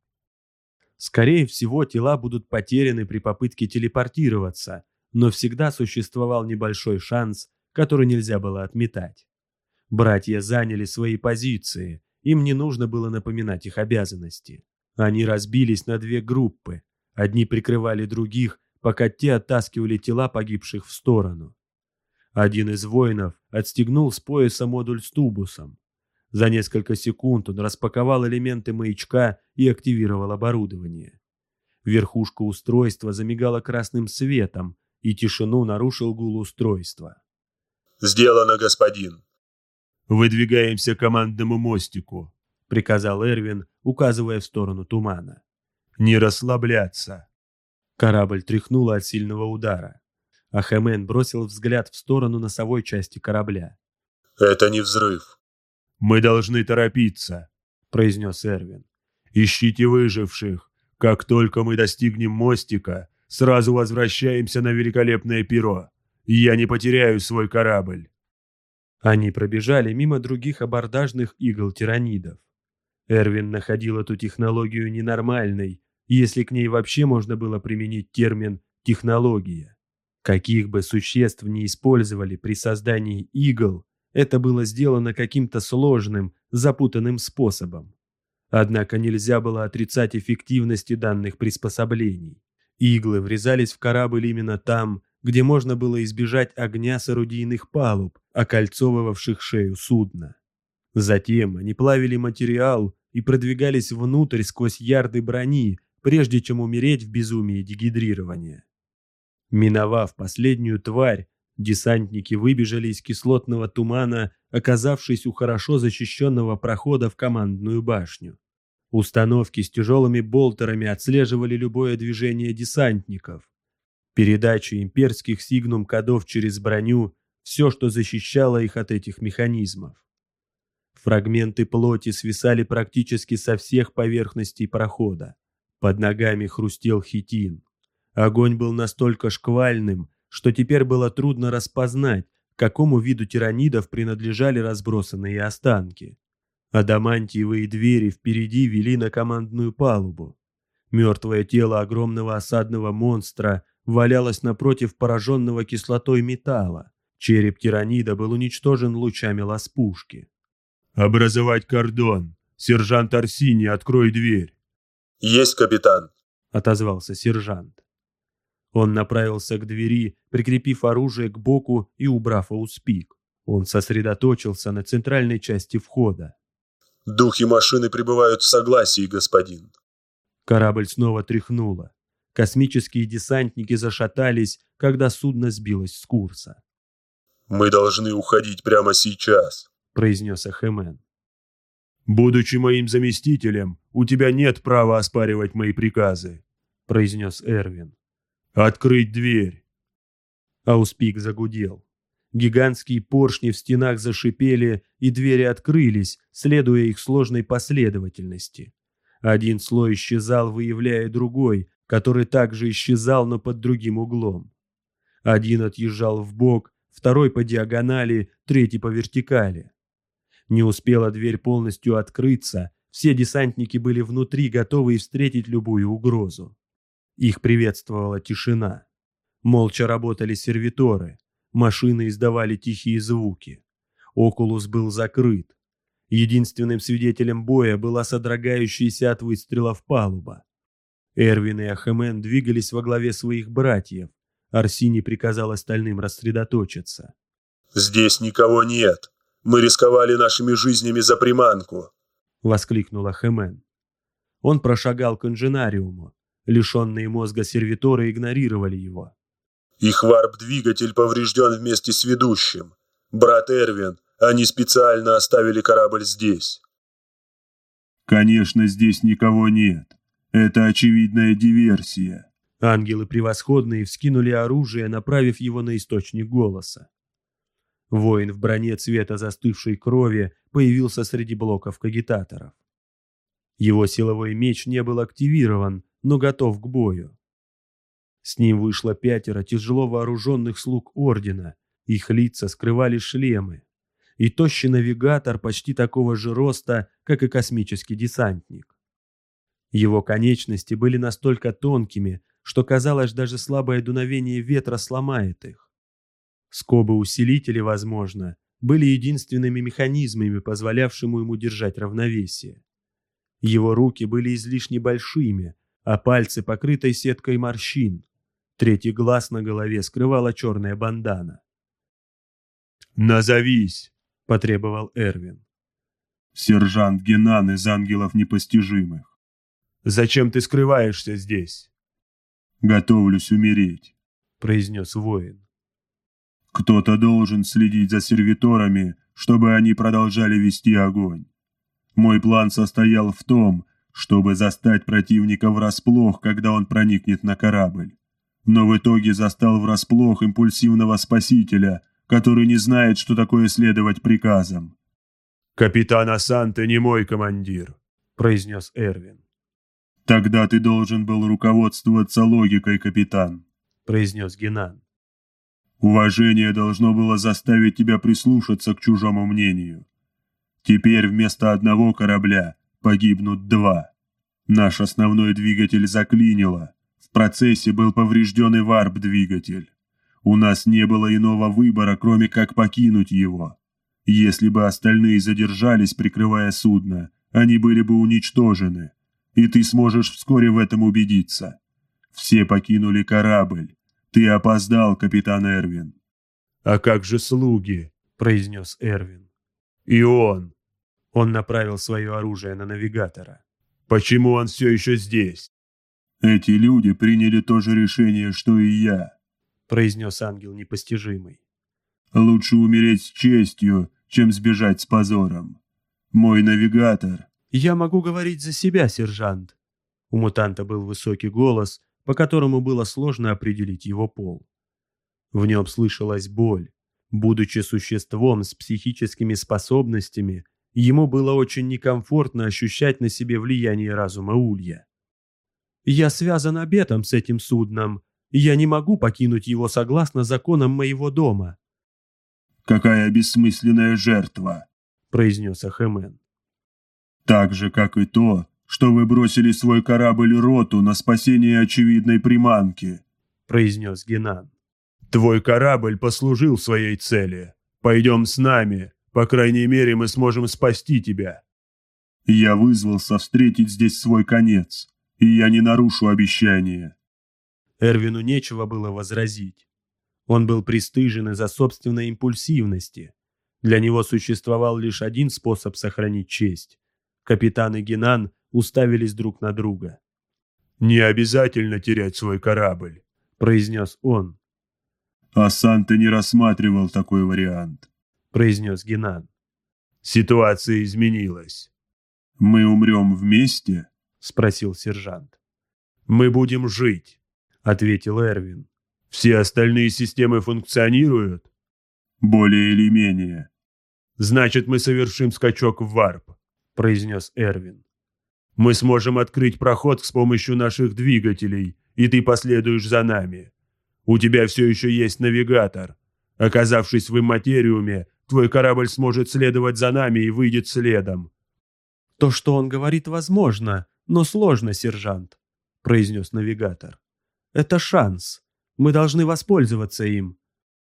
Скорее всего, тела будут потеряны при попытке телепортироваться, но всегда существовал небольшой шанс, который нельзя было отметать. Братья заняли свои позиции, им не нужно было напоминать их обязанности. Они разбились на две группы, одни прикрывали других, пока те оттаскивали тела погибших в сторону. Один из воинов отстегнул с пояса модуль с тубусом. За несколько секунд он распаковал элементы маячка и активировал оборудование. Верхушка устройства замигала красным светом, и тишину нарушил гул устройства. «Сделано, господин». «Выдвигаемся к командному мостику», — приказал Эрвин, указывая в сторону тумана. «Не расслабляться». Корабль тряхнуло от сильного удара. Ахемен бросил взгляд в сторону носовой части корабля. «Это не взрыв». «Мы должны торопиться», — произнес Эрвин. «Ищите выживших. Как только мы достигнем мостика, сразу возвращаемся на великолепное перо. Я не потеряю свой корабль». Они пробежали мимо других абордажных игл-тиранидов. Эрвин находил эту технологию ненормальной, если к ней вообще можно было применить термин «технология». Каких бы существ ни использовали при создании игл, это было сделано каким-то сложным, запутанным способом. Однако нельзя было отрицать эффективности данных приспособлений. Иглы врезались в корабль именно там, где можно было избежать огня с орудийных палуб, окольцовывавших шею судна. Затем они плавили материал и продвигались внутрь сквозь ярды брони, прежде чем умереть в безумии дегидрирования. Миновав последнюю тварь, десантники выбежали из кислотного тумана, оказавшись у хорошо защищенного прохода в командную башню. Установки с тяжелыми болтерами отслеживали любое движение десантников. Передача имперских сигнум-кодов через броню – все, что защищало их от этих механизмов. Фрагменты плоти свисали практически со всех поверхностей прохода. Под ногами хрустел хитин. Огонь был настолько шквальным, что теперь было трудно распознать, к какому виду тиранидов принадлежали разбросанные останки. Адамантиевые двери впереди вели на командную палубу. Мертвое тело огромного осадного монстра валялось напротив пораженного кислотой металла. Череп тиранида был уничтожен лучами ласпушки. «Образовать кордон. Сержант Арсини, открой дверь». «Есть, капитан», — отозвался сержант. Он направился к двери, прикрепив оружие к боку и убрав ауспик. Он сосредоточился на центральной части входа. «Духи машины пребывают в согласии, господин». Корабль снова тряхнуло. Космические десантники зашатались, когда судно сбилось с курса. «Мы должны уходить прямо сейчас», — произнес Ахемен. «Будучи моим заместителем, у тебя нет права оспаривать мои приказы», — произнес Эрвин. «Открыть дверь». Ауспик загудел. Гигантские поршни в стенах зашипели, и двери открылись, следуя их сложной последовательности. Один слой исчезал, выявляя другой, который также исчезал, но под другим углом. Один отъезжал вбок, второй по диагонали, третий по вертикали. Не успела дверь полностью открыться, все десантники были внутри, готовые встретить любую угрозу. Их приветствовала тишина. Молча работали сервиторы. Машины издавали тихие звуки. Окулус был закрыт. Единственным свидетелем боя была содрогающаяся от выстрелов палуба. Эрвин и Ахемен двигались во главе своих братьев. Арсини приказал остальным рассредоточиться. «Здесь никого нет. Мы рисковали нашими жизнями за приманку», — воскликнул Ахемен. Он прошагал к инженариуму. Лишенные мозга сервиторы игнорировали его. «Их варп-двигатель поврежден вместе с ведущим. Брат Эрвин, они специально оставили корабль здесь». «Конечно, здесь никого нет. Это очевидная диверсия». Ангелы превосходные вскинули оружие, направив его на источник голоса. Воин в броне цвета застывшей крови появился среди блоков кагитаторов. Его силовой меч не был активирован, но готов к бою. С ним вышло 5 тяжело вооруженных слуг Ордена, их лица скрывали шлемы, и тощий навигатор почти такого же роста, как и космический десантник. Его конечности были настолько тонкими, что казалось, даже слабое дуновение ветра сломает их. Скобы усилителей, возможно, были единственными механизмами, позволявшими ему держать равновесие. Его руки были излишне большими, а пальцы покрытой сеткой морщин. 3-й глаз на голове скрывала черная бандана. «Назовись!» — потребовал Эрвин. «Сержант Генан из Ангелов Непостижимых». «Зачем ты скрываешься здесь?» «Готовлюсь умереть», — произнес воин. «Кто-то должен следить за сервиторами, чтобы они продолжали вести огонь. Мой план состоял в том, чтобы застать противника врасплох, когда он проникнет на корабль. Но в итоге застал врасплох импульсивного спасителя, который не знает, что такое следовать приказам». «Капитан Асанте не мой командир», — произнес Эрвин. «Тогда ты должен был руководствоваться логикой, капитан», — произнес Генан. «Уважение должно было заставить тебя прислушаться к чужому мнению. Теперь вместо одного корабля погибнут 2. Наш основной двигатель заклинило. В процессе был поврежден и варп-двигатель. У нас не было иного выбора, кроме как покинуть его. Если бы остальные задержались, прикрывая судно, они были бы уничтожены. И ты сможешь вскоре в этом убедиться. Все покинули корабль. Ты опоздал, капитан Эрвин». «А как же слуги?» — произнес Эрвин. «И он? Он направил свое оружие на навигатора. Почему он все еще здесь?» «Эти люди приняли то же решение, что и я», — произнес ангел непостижимый. «Лучше умереть с честью, чем сбежать с позором. Мой навигатор...» «Я могу говорить за себя, сержант». У мутанта был высокий голос, по которому было сложно определить его пол. В нем слышалась боль. Будучи существом с психическими способностями, ему было очень некомфортно ощущать на себе влияние разума Улья. «Я связан обетом с этим судном. Я не могу покинуть его согласно законам моего дома». «Какая бессмысленная жертва», — произнес Ахемен. «Так же, как и то, что вы бросили свой корабль Роту на спасение очевидной приманки», — произнес Генан. «Твой корабль послужил своей цели. Пойдем с нами. По крайней мере, мы сможем спасти тебя». «Я вызвался встретить здесь свой конец, и я не нарушу обещания». Эрвину нечего было возразить. Он был пристыжен из-за собственной импульсивности. Для него существовал лишь один способ сохранить честь. Капитан и Генан уставились друг на друга. «Не обязательно терять свой корабль», — произнес он. «А Санта не рассматривал такой вариант», — произнес Генан. «Ситуация изменилась». «Мы умрем вместе?» — спросил сержант. «Мы будем жить», — ответил Эрвин. «Все остальные системы функционируют?» «Более или менее». «Значит, мы совершим скачок в варп», — произнес Эрвин. «Мы сможем открыть проход с помощью наших двигателей, и ты последуешь за нами. У тебя все еще есть навигатор. Оказавшись в имматериуме, твой корабль сможет следовать за нами и выйдет следом». «То, что он говорит, возможно, но сложно, сержант», — произнес навигатор. «Это шанс. Мы должны воспользоваться им».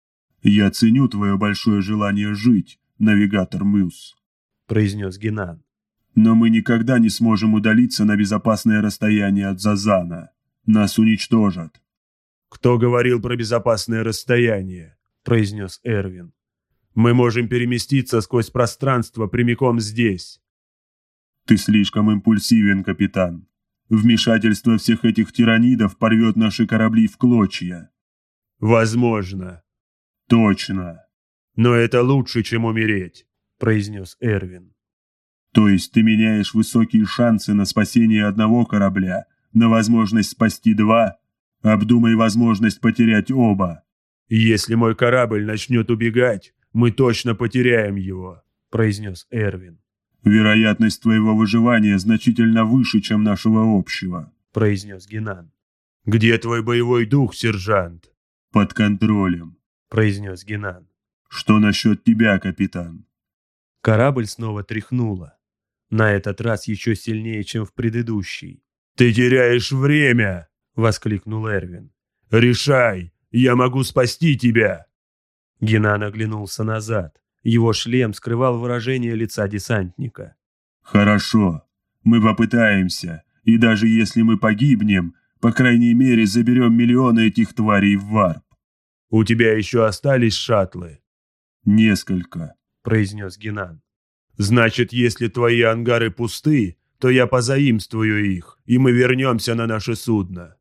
«Я ценю твое большое желание жить, навигатор Мюс», — произнес Генан. «Но мы никогда не сможем удалиться на безопасное расстояние от Зазана. Нас уничтожат». «Кто говорил про безопасное расстояние?» — произнес Эрвин. «Мы можем переместиться сквозь пространство прямиком здесь». «Ты слишком импульсивен, капитан. Вмешательство всех этих тиранидов порвет наши корабли в клочья». «Возможно». «Точно». «Но это лучше, чем умереть», — произнес Эрвин. «То есть ты меняешь высокие шансы на спасение одного корабля на возможность спасти 2? Обдумай возможность потерять оба». «Если мой корабль начнет убегать, мы точно потеряем его», — произнес Эрвин. «Вероятность твоего выживания значительно выше, чем нашего общего», — произнес Генан. «Где твой боевой дух, сержант?» «Под контролем», — произнес Генан. «Что насчет тебя, капитан?» Корабль снова тряхнуло. На этот раз еще сильнее, чем в предыдущий. «Ты теряешь время!» — воскликнул Эрвин. «Решай! Я могу спасти тебя!» Генан оглянулся назад. Его шлем скрывал выражение лица десантника. «Хорошо. Мы попытаемся. И даже если мы погибнем, по крайней мере, заберем миллионы этих тварей в варп». «У тебя еще остались шаттлы?» «Несколько», — произнес Генан. «Значит, если твои ангары пусты, то я позаимствую их, и мы вернемся на наше судно».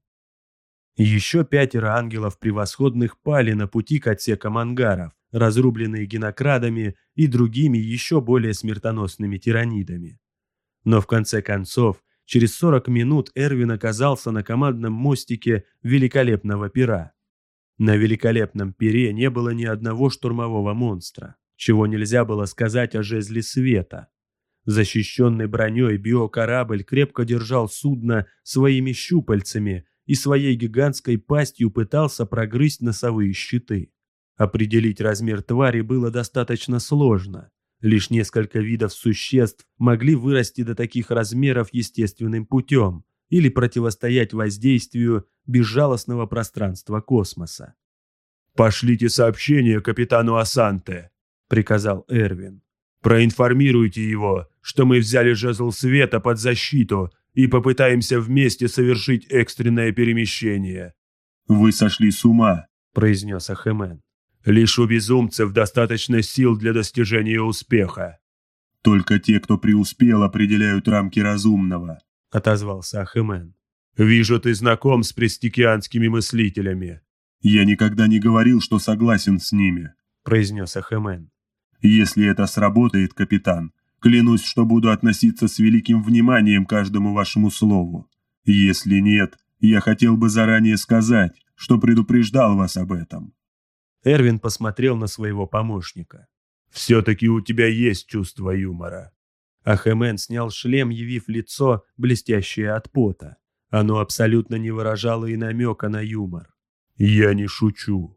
Еще 5 ангелов превосходных пали на пути к отсекам ангаров, разрубленные генокрадами и другими еще более смертоносными тиранидами. Но в конце концов, через 40 минут Эрвин оказался на командном мостике великолепного пера. На великолепном пире не было ни одного штурмового монстра, чего нельзя было сказать о жезле света. Защищенный броней биокорабль крепко держал судно своими щупальцами и своей гигантской пастью пытался прогрызть носовые щиты. Определить размер твари было достаточно сложно. Лишь несколько видов существ могли вырасти до таких размеров естественным путем или противостоять воздействию безжалостного пространства космоса. «Пошлите сообщение капитану Асанте», — приказал Эрвин. «Проинформируйте его, что мы взяли жезл света под защиту и попытаемся вместе совершить экстренное перемещение». «Вы сошли с ума», — произнес Ахемен. «Лишь у безумцев достаточно сил для достижения успеха». «Только те, кто преуспел, определяют рамки разумного», — отозвался Ахемен. «Вижу, ты знаком с престикианскими мыслителями». «Я никогда не говорил, что согласен с ними», — произнес Ахемен. «Если это сработает, капитан, клянусь, что буду относиться с великим вниманием к каждому вашему слову. Если нет, я хотел бы заранее сказать, что предупреждал вас об этом». Эрвин посмотрел на своего помощника. «Все-таки у тебя есть чувство юмора». Ахемен снял шлем, явив лицо, блестящее от пота. Оно абсолютно не выражало и намека на юмор. «Я не шучу».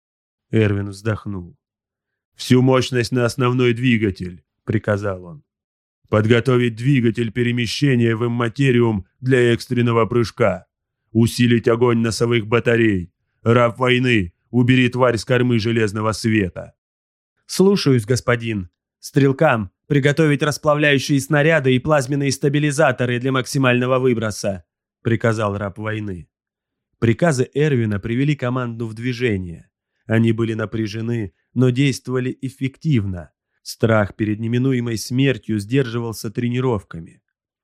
Эрвин вздохнул. «Всю мощность на основной двигатель», — приказал он. «Подготовить двигатель перемещения в имматериум для экстренного прыжка. Усилить огонь носовых батарей. Раб войны, убери тварь с кормы железного света». «Слушаюсь, господин. Стрелкам приготовить расплавляющие снаряды и плазменные стабилизаторы для максимального выброса», — приказал раб войны. Приказы Эрвина привели команду в движение. Они были напряжены, но действовали эффективно. Страх перед неминуемой смертью сдерживался тренировками.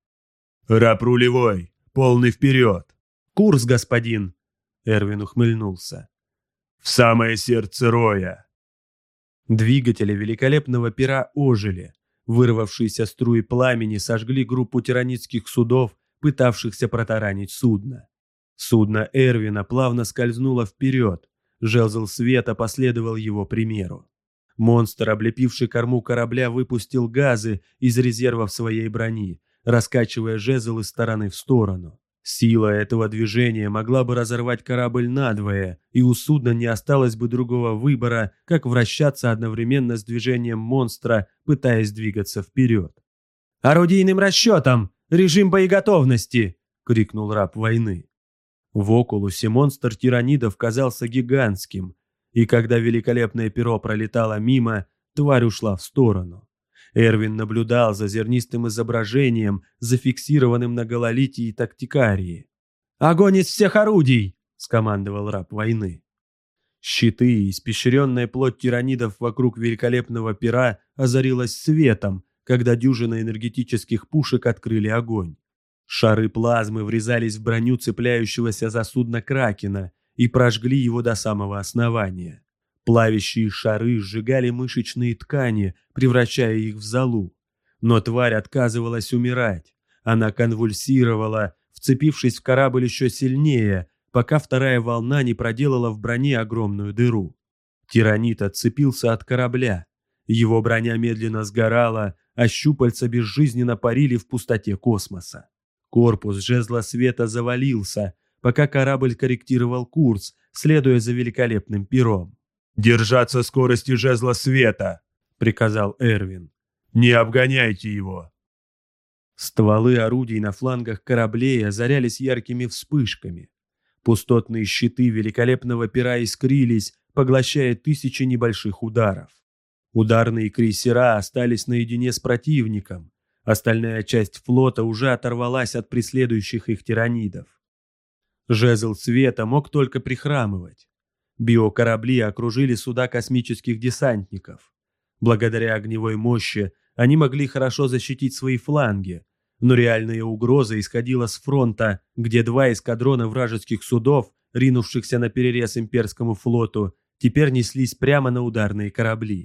«Раб рулевой, полный вперед!» «Курс, господин!» Эрвин ухмыльнулся. «В самое сердце роя!» Двигатели великолепного пера ожили. Вырвавшиеся струи пламени сожгли группу тиранидских судов, пытавшихся протаранить судно. Судно Эрвина плавно скользнуло вперед. Жезл света последовал его примеру. Монстр, облепивший корму корабля, выпустил газы из резервов своей брони, раскачивая жезл из стороны в сторону. Сила этого движения могла бы разорвать корабль надвое, и у судна не осталось бы другого выбора, как вращаться одновременно с движением монстра, пытаясь двигаться вперед. «Орудийным расчетом! Режим боеготовности!» — крикнул раб войны. В окулусе монстр тиранидов казался гигантским, и когда великолепное перо пролетало мимо, тварь ушла в сторону. Эрвин наблюдал за зернистым изображением, зафиксированным на гололите и тактикарии. «Огонь из всех орудий!» — скомандовал раб войны. Щиты и испещренная плоть тиранидов вокруг великолепного пера озарилась светом, когда дюжина энергетических пушек открыли огонь. Шары плазмы врезались в броню цепляющегося за судно Кракена и прожгли его до самого основания. Плавящие шары сжигали мышечные ткани, превращая их в золу. Но тварь отказывалась умирать. Она конвульсировала, вцепившись в корабль еще сильнее, пока вторая волна не проделала в броне огромную дыру. Тиранид отцепился от корабля. Его броня медленно сгорала, а щупальца безжизненно парили в пустоте космоса. Корпус жезла света завалился, пока корабль корректировал курс, следуя за великолепным пером. «Держаться скорости жезла света!» — приказал Эрвин. «Не обгоняйте его!» Стволы орудий на флангах кораблей озарялись яркими вспышками. Пустотные щиты великолепного пера искрились, поглощая тысячи небольших ударов. Ударные крейсера остались наедине с противником. Остальная часть флота уже оторвалась от преследующих их тиранидов. Жезл света мог только прихрамывать. Биокорабли окружили суда космических десантников. Благодаря огневой мощи они могли хорошо защитить свои фланги, но реальная угроза исходила с фронта, где 2 эскадрона вражеских судов, ринувшихся на перерез имперскому флоту, теперь неслись прямо на ударные корабли.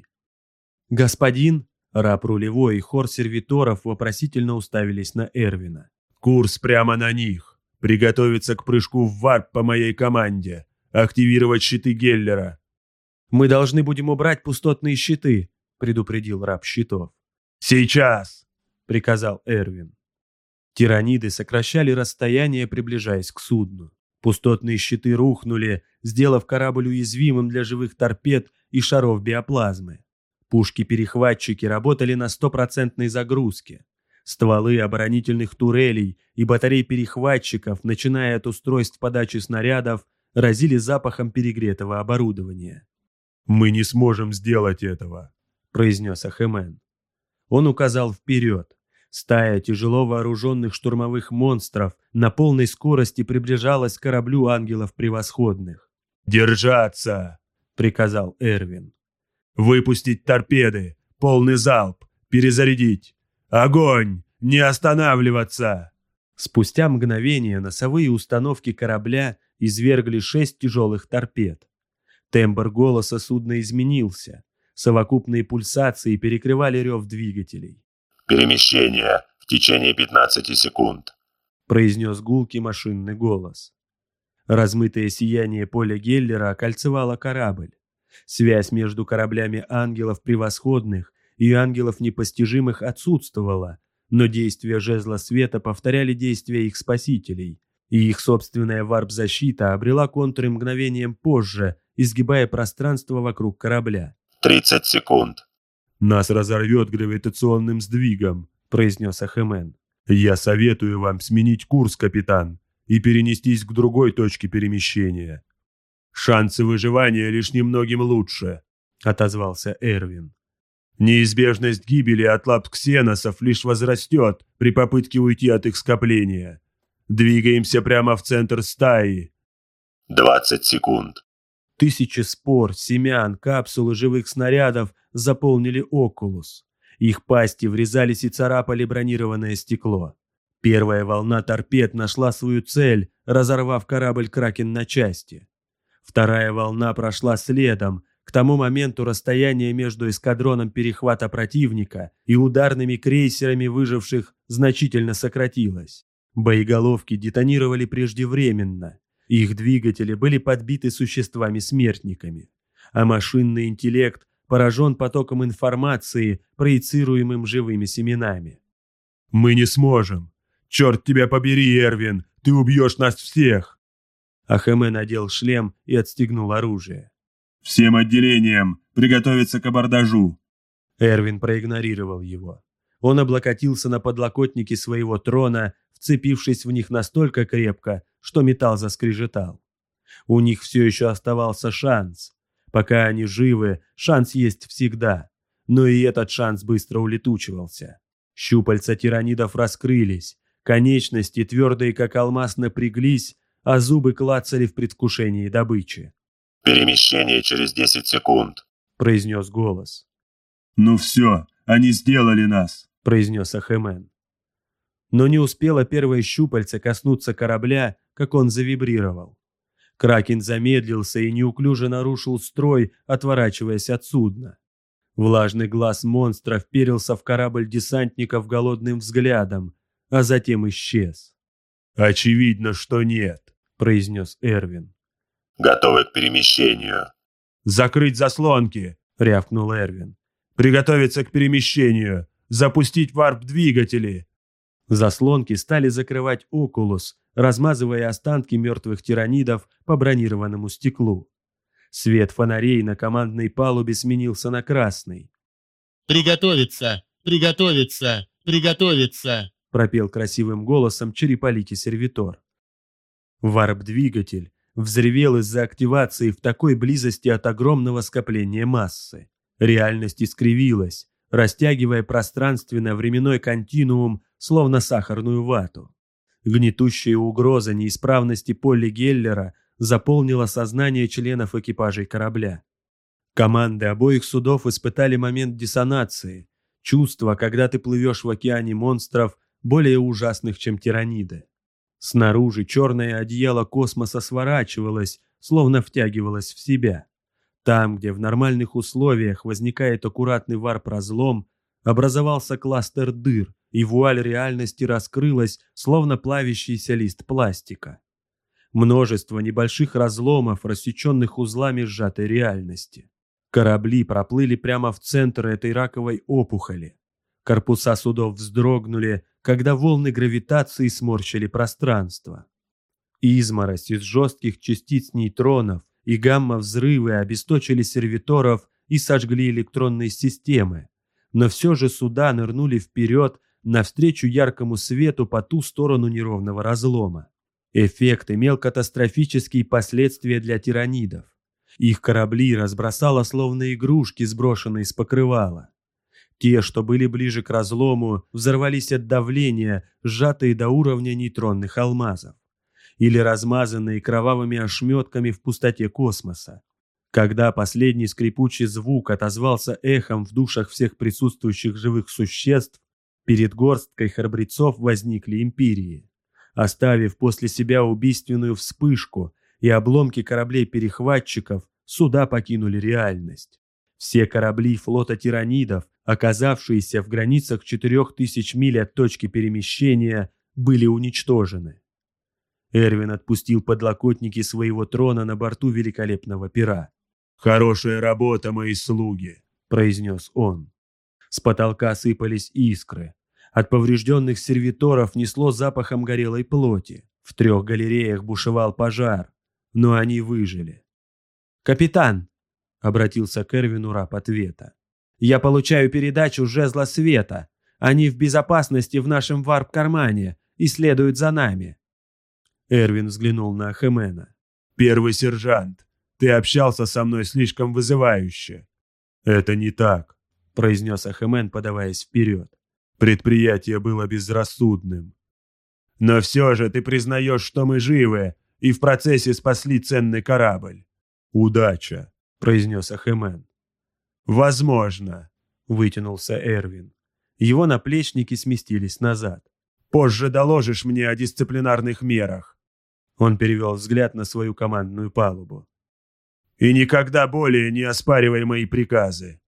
«Господин!» — раб рулевой и хор сервиторов вопросительно уставились на Эрвина. «Курс прямо на них. Приготовиться к прыжку в варп по моей команде. Активировать щиты Геллера». «Мы должны будем убрать пустотные щиты», — предупредил раб щитов. «Сейчас!» — приказал Эрвин. Тираниды сокращали расстояние, приближаясь к судну. Пустотные щиты рухнули, сделав корабль уязвимым для живых торпед и шаров биоплазмы. Пушки-перехватчики работали на 100% загрузке. Стволы оборонительных турелей и батарей перехватчиков, начиная от устройств подачи снарядов, разили запахом перегретого оборудования. «Мы не сможем сделать этого», — произнес Ахемен. Он указал вперед. Стая тяжело вооруженных штурмовых монстров на полной скорости приближалась к кораблю ангелов превосходных. «Держаться!» — приказал Эрвин. «Выпустить торпеды! Полный залп! Перезарядить! Огонь! Не останавливаться!» Спустя мгновение носовые установки корабля извергли 6 тяжелых торпед. Тембр голоса судна изменился. Совокупные пульсации перекрывали рев двигателей. «Перемещение в течение 15 секунд», — произнес гулкий машинный голос. Размытое сияние поля Геллера окольцевало корабль. Связь между кораблями ангелов превосходных и ангелов непостижимых отсутствовала, но действия жезла света повторяли действия их спасителей, и их собственная варп-защита обрела контуры мгновением позже, изгибая пространство вокруг корабля. 30 секунд. «Нас разорвет гравитационным сдвигом», — произнес Ахемен. «Я советую вам сменить курс, капитан, и перенестись к другой точке перемещения. Шансы выживания лишь немногим лучше», — отозвался Эрвин. «Неизбежность гибели от лап ксеносов лишь возрастет при попытке уйти от их скопления. Двигаемся прямо в центр стаи». 20 секунд. Тысячи спор, семян, капсул и живых снарядов заполнили Окулус. Их пасти врезались и царапали бронированное стекло. Первая волна торпед нашла свою цель, разорвав корабль «Кракен» на части. Вторая волна прошла следом. К тому моменту расстояние между эскадроном перехвата противника и ударными крейсерами выживших значительно сократилось. Боеголовки детонировали преждевременно. Их двигатели были подбиты существами-смертниками, а машинный интеллект поражен потоком информации, проецируемым живыми семенами. «Мы не сможем! Черт тебя побери, Эрвин! Ты убьешь нас всех!» Ахемен надел шлем и отстегнул оружие. «Всем отделениям приготовиться к абордажу!» Эрвин проигнорировал его. Он облокотился на подлокотники своего трона, вцепившись в них настолько крепко, что металл заскрежетал. У них все еще оставался шанс. Пока они живы, шанс есть всегда. Но и этот шанс быстро улетучивался. Щупальца тиранидов раскрылись, конечности, твердые как алмаз, напряглись, а зубы клацали в предвкушении добычи. «Перемещение через 10 секунд», — произнес голос. «Ну все, они сделали нас», — произнес Ахемен. Но не успело первое щупальце коснуться корабля, как он завибрировал. Кракен замедлился и неуклюже нарушил строй, отворачиваясь от судна. Влажный глаз монстра вперился в корабль десантников голодным взглядом, а затем исчез. «Очевидно, что нет», — произнес Эрвин. «Готовы к перемещению». «Закрыть заслонки!» — рявкнул Эрвин. «Приготовиться к перемещению! Запустить варп-двигатели!» Заслонки стали закрывать «Окулус», размазывая останки мертвых тиранидов по бронированному стеклу. Свет фонарей на командной палубе сменился на красный. «Приготовиться! Приготовиться! Приготовиться!» пропел красивым голосом Череполики-сервитор. Варп-двигатель взревел из-за активации в такой близости от огромного скопления массы. Реальность искривилась, растягивая пространственно-временной континуум, словно сахарную вату. Гнетущая угроза неисправности Полли Геллера заполнила сознание членов экипажей корабля. Команды обоих судов испытали момент диссонации, чувство, когда ты плывешь в океане монстров, более ужасных, чем тираниды. Снаружи черное одеяло космоса сворачивалось, словно втягивалось в себя. Там, где в нормальных условиях возникает аккуратный варп-разлом, образовался кластер дыр, и вуаль реальности раскрылась, словно плавящийся лист пластика. Множество небольших разломов, рассеченных узлами сжатой реальности. Корабли проплыли прямо в центр этой раковой опухоли. Корпуса судов вздрогнули, когда волны гравитации сморщили пространство. Изморозь из жестких частиц нейтронов и гамма-взрывы обесточили сервиторов и сожгли электронные системы, но все же суда нырнули вперед навстречу яркому свету по ту сторону неровного разлома. Эффект имел катастрофические последствия для тиранидов. Их корабли разбросало словно игрушки, сброшенные с покрывала. Те, что были ближе к разлому, взорвались от давления, сжатые до уровня нейтронных алмазов, или размазанные кровавыми ошметками в пустоте космоса. Когда последний скрипучий звук отозвался эхом в душах всех присутствующих живых существ, перед горсткой храбрецов возникли империи. Оставив после себя убийственную вспышку и обломки кораблей-перехватчиков, суда покинули реальность. Все корабли флота тиранидов, оказавшиеся в границах 4000 миль от точки перемещения, были уничтожены. Эрвин отпустил подлокотники своего трона на борту великолепного пера. «Хорошая работа, мои слуги», — произнес он. С потолка сыпались искры. От поврежденных сервиторов несло запахом горелой плоти. В 3 галереях бушевал пожар, но они выжили. «Капитан!» — обратился к Эрвину раб ответа. «Я получаю передачу жезла света. Они в безопасности в нашем варп-кармане и следуют за нами». Эрвин взглянул на Ахэмена. «Первый сержант, ты общался со мной слишком вызывающе». «Это не так», — произнес Ахэмен, подаваясь вперед. «Предприятие было безрассудным». «Но все же ты признаешь, что мы живы и в процессе спасли ценный корабль». «Удача», — произнес Ахэмен. «Возможно», — вытянулся Эрвин. Его наплечники сместились назад. «Позже доложишь мне о дисциплинарных мерах». Он перевел взгляд на свою командную палубу. «И никогда более не оспаривай мои приказы».